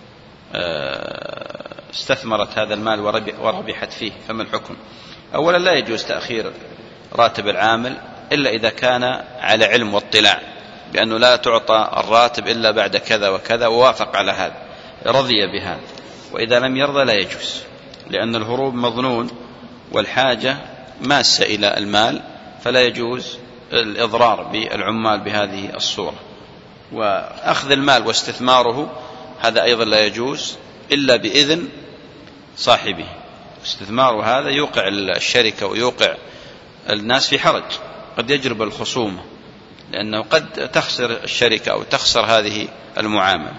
S1: استثمرت هذا المال وربحت فيه فما الحكم؟ أولا لا يجوز تأخير راتب العامل إلا إذا كان على علم واطلاع بأنه لا تعطى الراتب إلا بعد كذا وكذا ووافق على هذا، رضي بهذا. وإذا لم يرضى لا يجوز، لأن الهروب مظنون والحاجة ماسة إلى المال، فلا يجوز الإضرار بالعمال بهذه الصورة. وأخذ المال واستثماره هذا أيضا لا يجوز إلا بإذن صاحبه. استثماره هذا يوقع الشركة ويوقع الناس في حرج، قد يجرب الخصومة، لأنه قد تخسر الشركة أو تخسر هذه المعاملة.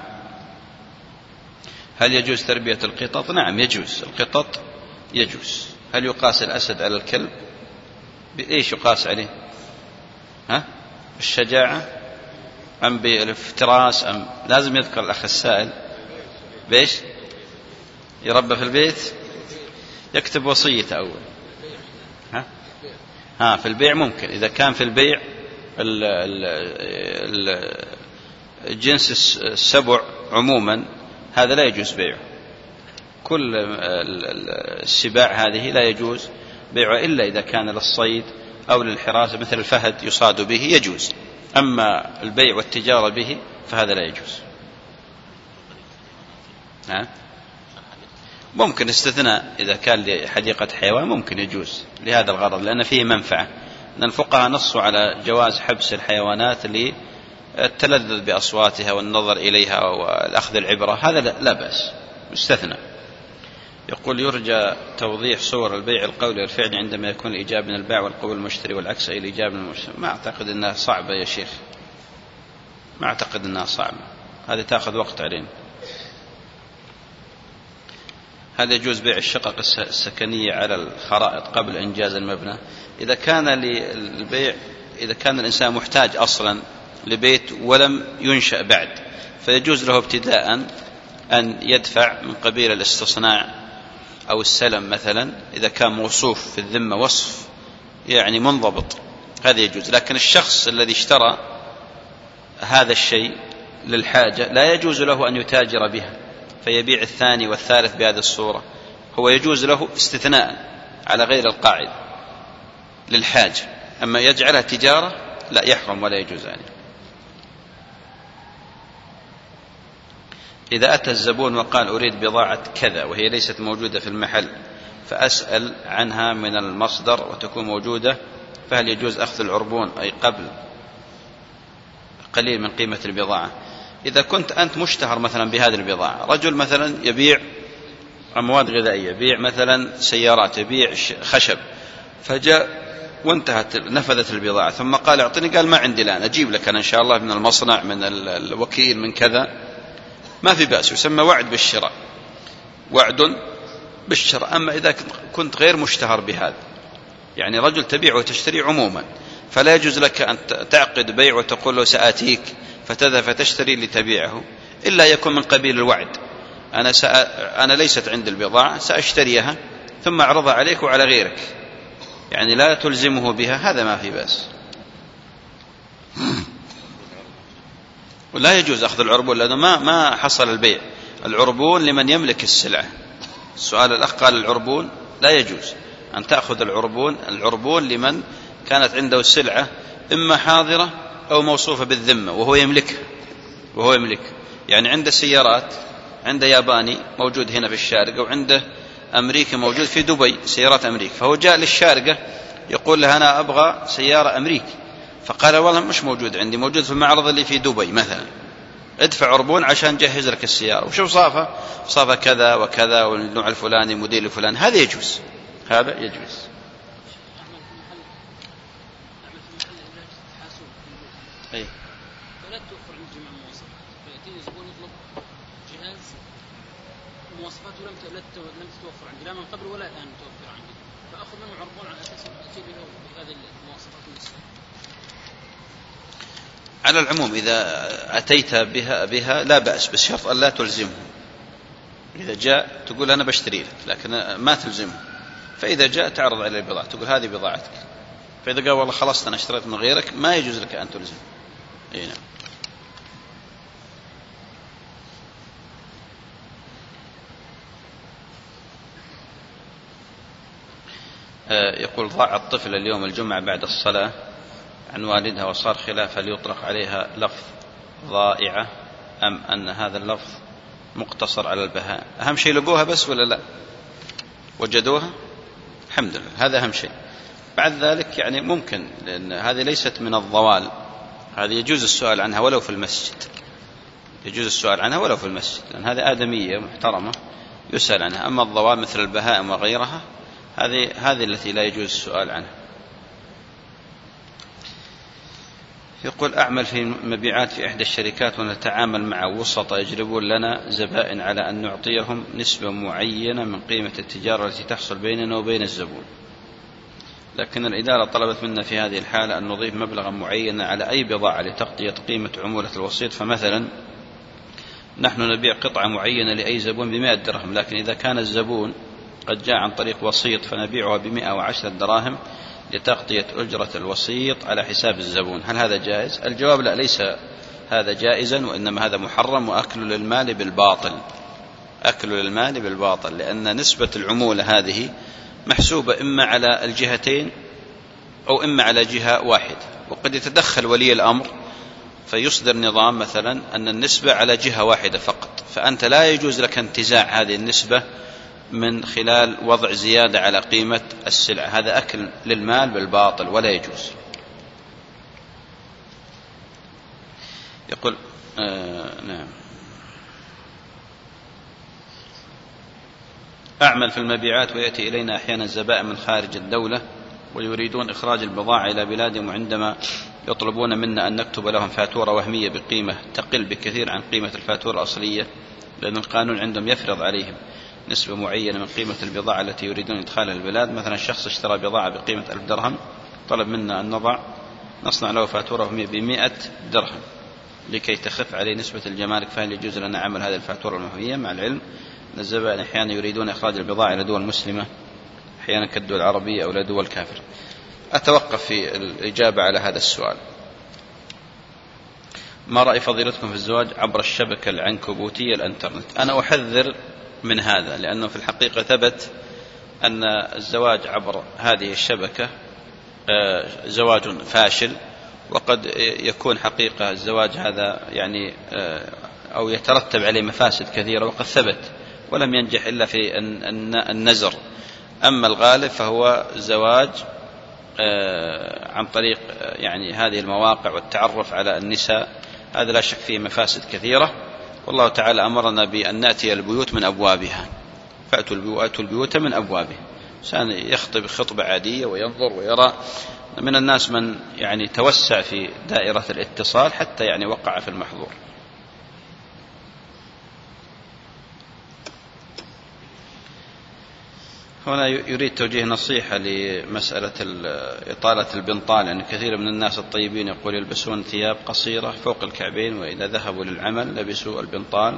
S1: هل يجوز تربية القطط؟ نعم يجوز، القطط يجوز. هل يقاس الأسد على الكلب؟ بإيش يقاس عليه؟ ها؟ بالشجاعة أم بالافتراس أم لازم يذكر الأخ السائل بإيش؟ يربى في البيت؟ يكتب وصية أول. ها؟ ها في البيع ممكن، إذا كان في البيع الجنس السبع عموما هذا لا يجوز بيعه، كل السباع هذه لا يجوز بيعه إلا إذا كان للصيد أو للحراسة، مثل الفهد يصاد به يجوز، أما البيع والتجارة به فهذا لا يجوز. ها؟ ممكن استثناء إذا كان لحديقة حيوان ممكن يجوز لهذا الغرض، لأن فيه منفعة. أن الفقهاء نصوا على جواز حبس الحيوانات للتلذذ بأصواتها والنظر إليها والأخذ العبرة، هذا لا بأس، مستثنى. يقول يرجى توضيح صور البيع القولي والفعلي عندما يكون الإيجاب من البائع والقبول المشتري والعكس أي الإيجاب من المشتري. ما أعتقد أنها صعبة يا شيخ، ما أعتقد أنها صعبة، هذه تأخذ وقت علينا. هل يجوز بيع الشقق السكنية على الخرائط قبل إنجاز المبنى؟ إذا كان للبيع، إذا كان الإنسان محتاج أصلا لبيت ولم ينشأ بعد، فيجوز له ابتداء أن يدفع من قبيل الاستصناع أو السلم مثلا، إذا كان موصوف في الذمة وصف يعني منضبط، هذا يجوز. لكن الشخص الذي اشترى هذا الشيء للحاجة لا يجوز له أن يتاجر بها فيبيع الثاني والثالث بهذه الصورة، هو يجوز له استثناء على غير القاعدة للحاجة، أما يجعلها تجارة لا، يحرم ولا يجوز يعني. إذا أتى الزبون وقال أريد بضاعة كذا وهي ليست موجودة في المحل، فأسأل عنها من المصدر وتكون موجودة، فهل يجوز أخذ العربون أي قبل قليل من قيمة البضاعة؟ إذا كنت أنت مشتهر مثلا بهذه البضاعة، رجل مثلا يبيع مواد غذائية، يبيع مثلا سيارات، يبيع خشب، فجاء وانتهت نفذت البضاعة ثم قال اعطني، قال ما عندي الآن، أجيب لك أنا إن شاء الله من المصنع من الوكيل من كذا، ما في بأس، يسمى وعد بالشراء، وعد بالشراء. أما إذا كنت غير مشتهر بهذا، يعني رجل تبيع وتشتري عموما، فلا يجوز لك أن تعقد بيع وتقول له سآتيك فتذهب فتشتري لتبيعه، إلا يكون من قبيل الوعد، أنا, سأ... أنا ليست عندي البضاعة سأشتريها ثم أعرضها عليك وعلى غيرك، يعني لا تلزمه بها، هذا ما في بأس. ولا يجوز أخذ العربون لأنه ما, ما حصل البيع، العربون لمن يملك السلعة. السؤال الأخ قال العربون لا يجوز أن تأخذ العربون، العربون لمن كانت عنده السلعة إما حاضرة أو موصوفة بالذمة وهو يملكها، وهو يملك يعني عنده سيارات، عنده ياباني موجود هنا في الشارقة، وعنده أمريكي موجود في دبي، سيارات أمريكا، فهو جاء للشارقة يقول له أنا أبغى سيارة أمريكي، فقال والله مش موجود عندي، موجود في المعرض اللي في دبي مثلا، ادفع عربون عشان جهز لك السيارة، وشو صافة صافة كذا وكذا والنوع الفلاني موديل الفلاني، هذا يجوز، هذا يجوز. أي.
S2: فلا توفر عند جميع المواصفات، فيأتيني زبون يطلب جهاز مواصفاته لم لم تتوفر عندي لا من قبل ولا الآن متوفر عندي، فأخذ منه عربون على أساس أتي له بهذه المواصفات النسبية.
S1: على العموم إذا أتيت بها بها لا بأس، بشرط أن لا تلزمه. إذا جاء تقول أنا بشتري لك، لكن ما تلزمه. فإذا جاء تعرض عليه البضاعة، تقول هذه بضاعتك، فإذا قال والله خلاص أنا اشتريت من غيرك، ما يجوز لك أن تلزم. إيه نعم. يقول ضاع الطفل اليوم الجمعة بعد الصلاة عن والدها وصار خلاف هل يطلق عليها لفظ ضائعة أم أن هذا اللفظ مقتصر على البهاء. أهم شيء لقوها بس ولا لا وجدوها؟ الحمد لله، هذا أهم شيء. بعد ذلك يعني ممكن، لأن هذه ليست من الضوال، هذه يجوز السؤال عنها ولو في المسجد، يجوز السؤال عنها ولو في المسجد، لأن هذه آدمية محترمة يسأل عنها. أما الضوال مثل البهائم وغيرها هذه هذه التي لا يجوز السؤال عنها. يقول أعمل في مبيعات في إحدى الشركات ونتعامل مع وسطاء يجلبون لنا زبائن على أن نعطيهم نسبة معينة من قيمة التجارة التي تحصل بيننا وبين الزبون، لكن الإدارة طلبت منا في هذه الحالة أن نضيف مبلغا معينا على أي بضاعة لتغطية قيمة عمولة الوسيط. فمثلا نحن نبيع قطعة معينة لأي زبون بمئة درهم، لكن إذا كان الزبون قد جاء عن طريق وسيط فنبيعها بمئة وعشرة دراهم لتغطية أجرة الوسيط على حساب الزبون. هل هذا جائز؟ الجواب لا، ليس هذا جائزا، وإنما هذا محرم وأكل للمال بالباطل، أكل للمال بالباطل، لأن نسبة العمولة هذه محسوبة إما على الجهتين أو إما على جهة واحدة، وقد يتدخل ولي الأمر فيصدر نظام مثلا أن النسبة على جهة واحدة فقط، فأنت لا يجوز لك انتزاع هذه النسبة من خلال وضع زيادة على قيمة السلعة، هذا أكل للمال بالباطل ولا يجوز. يقول آه نعم أعمل في المبيعات ويأتي إلينا أحيانا زبائن من خارج الدولة ويريدون إخراج البضاعة إلى بلادهم، وعندما يطلبون منا أن نكتب لهم فاتورة وهمية بقيمة تقل بكثير عن قيمة الفاتورة الأصلية، لأن القانون عندهم يفرض عليهم نسبة معينة من قيمة البضاعة التي يريدون إدخالها البلاد. مثلا شخص اشترى بضاعة بقيمة ألف درهم، طلب منا أن نضع نصنع له فاتورة وهمية بمئة درهم لكي تخف عليه نسبة الجمارك، فهل يجوز لنا عمل هذه الفاتورة الوهمية؟ مع العلم أن الزبائن أحيانا يريدون إخراج البضاعة إلى دول مسلمة، أحيانا كالدول العربية أو إلى دول كافرة. أتوقف في الإجابة على هذا السؤال. ما رأي فضيلتكم في الزواج عبر الشبكة العنكبوتية الانترنت؟ أنا أحذر من هذا، لأنه في الحقيقة ثبت أن الزواج عبر هذه الشبكة زواج فاشل، وقد يكون حقيقة الزواج هذا يعني أو يترتب عليه مفاسد كثيرة، وقد ثبت ولم ينجح إلا في النزر. أما الغالب فهو زواج عن طريق يعني هذه المواقع والتعرف على النساء، هذا لا شك فيه مفاسد كثيرة، والله تعالى أمرنا بأن نأتي البيوت من أبوابها، فأتوا البيوت من أبوابها. إنسان يخطب خطبة عادية وينظر ويرى. من الناس من يعني توسع في دائرة الاتصال حتى يعني وقع في المحظور. هنا يريد توجيه نصيحة لمسألة إطالة البنطال، لأن يعني كثير من الناس الطيبين يقول يلبسون ثياب قصيرة فوق الكعبين، وإذا ذهبوا للعمل لبسوا البنطال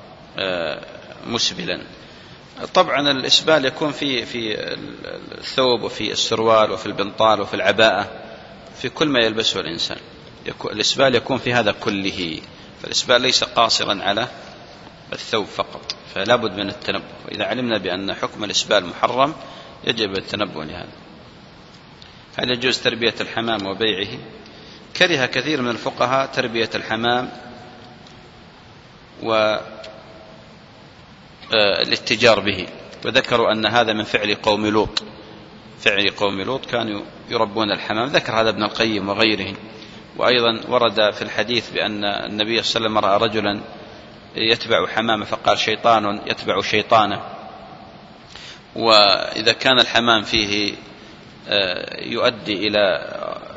S1: مسبلا. طبعا الإسبال يكون في في الثوب وفي السروال وفي البنطال وفي العباءة، في كل ما يلبسه الإنسان. الإسبال يكون في هذا كله، فالإسبال ليس قاصرا على الثوب فقط، فلا بد من التنبه. وإذا علمنا بأن حكم الإسبال محرم يجب التنبه لهذا. هل يجوز تربية الحمام وبيعه؟ كره كثير من الفقهاء تربية الحمام والاتجار به، وذكروا أن هذا من فعل قوم لوط، فعل قوم لوط كانوا يربون الحمام، ذكر هذا ابن القيم وغيره. وأيضا ورد في الحديث بأن النبي صلى الله عليه وسلم رأى رجلا يتبع حمامة فقال شيطان يتبع شيطانه. وإذا كان الحمام فيه يؤدي إلى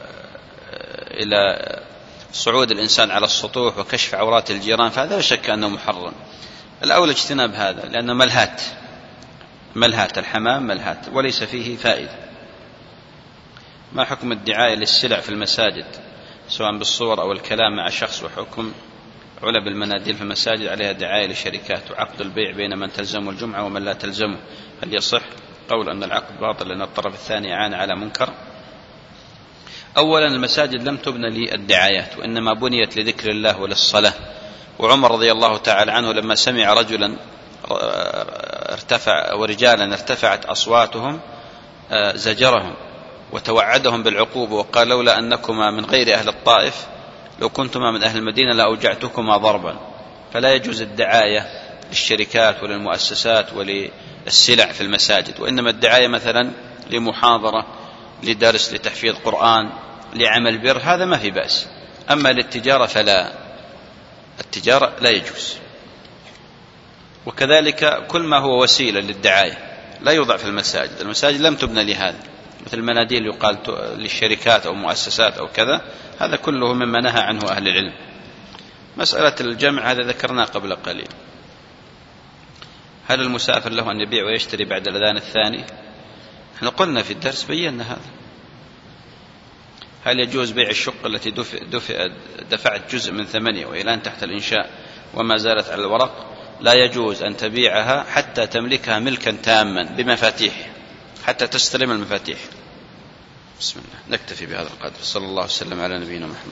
S1: إلى صعود الإنسان على السطوح وكشف عورات الجيران فهذا لا شك أنه محرم. الأول اجتناب هذا، لأنه ملهات، ملهات الحمام ملهات وليس فيه فائدة. ما حكم الدعاية للسلع في المساجد سواء بالصور أو الكلام مع شخص، وحكم علب المناديل في المساجد عليها دعاية لشركات، وعقد البيع بين من تلزمه الجمعة ومن لا تلزمه، هل يصح قول أن العقد باطل لأن الطرف الثاني عانى على منكر؟ أولا المساجد لم تبنى للدعايات، وإنما بنيت لذكر الله وللصلاة. وعمر رضي الله تعالى عنه لما سمع رجلا ارتفع ورجالا ارتفعت أصواتهم زجرهم وتوعدهم بالعقوبة وقال لولا أنكما من غير أهل الطائف لو كنتما من أهل المدينة لأوجعتكما ضربا. فلا يجوز الدعاية للشركات وللمؤسسات وللسلع في المساجد، وإنما الدعاية مثلا لمحاضرة، لدرس، لتحفيظ قرآن، لعمل بر، هذا ما في بأس. أما للتجارة فلا، التجارة لا يجوز. وكذلك كل ما هو وسيلة للدعاية لا يوضع في المساجد. المساجد لم تبنى لهذا، مثل المناديل يقال للشركات أو مؤسسات أو كذا، هذا كله مما نهى عنه أهل العلم. مسألة الجمع هذا ذكرناه قبل قليل. هل المسافر له أن يبيع ويشتري بعد الأذان الثاني؟ احنا قلنا في الدرس بينا هذا. هل يجوز بيع الشقة التي دفع دفع دفعت جزء من ثمنها وهي الآن تحت الإنشاء وما زالت على الورق؟ لا يجوز أن تبيعها حتى تملكها ملكا تاما بمفاتيح، حتى تستلم المفاتيح. بسم الله. نكتفي بهذا القدر. صلى الله وسلم على نبينا محمد.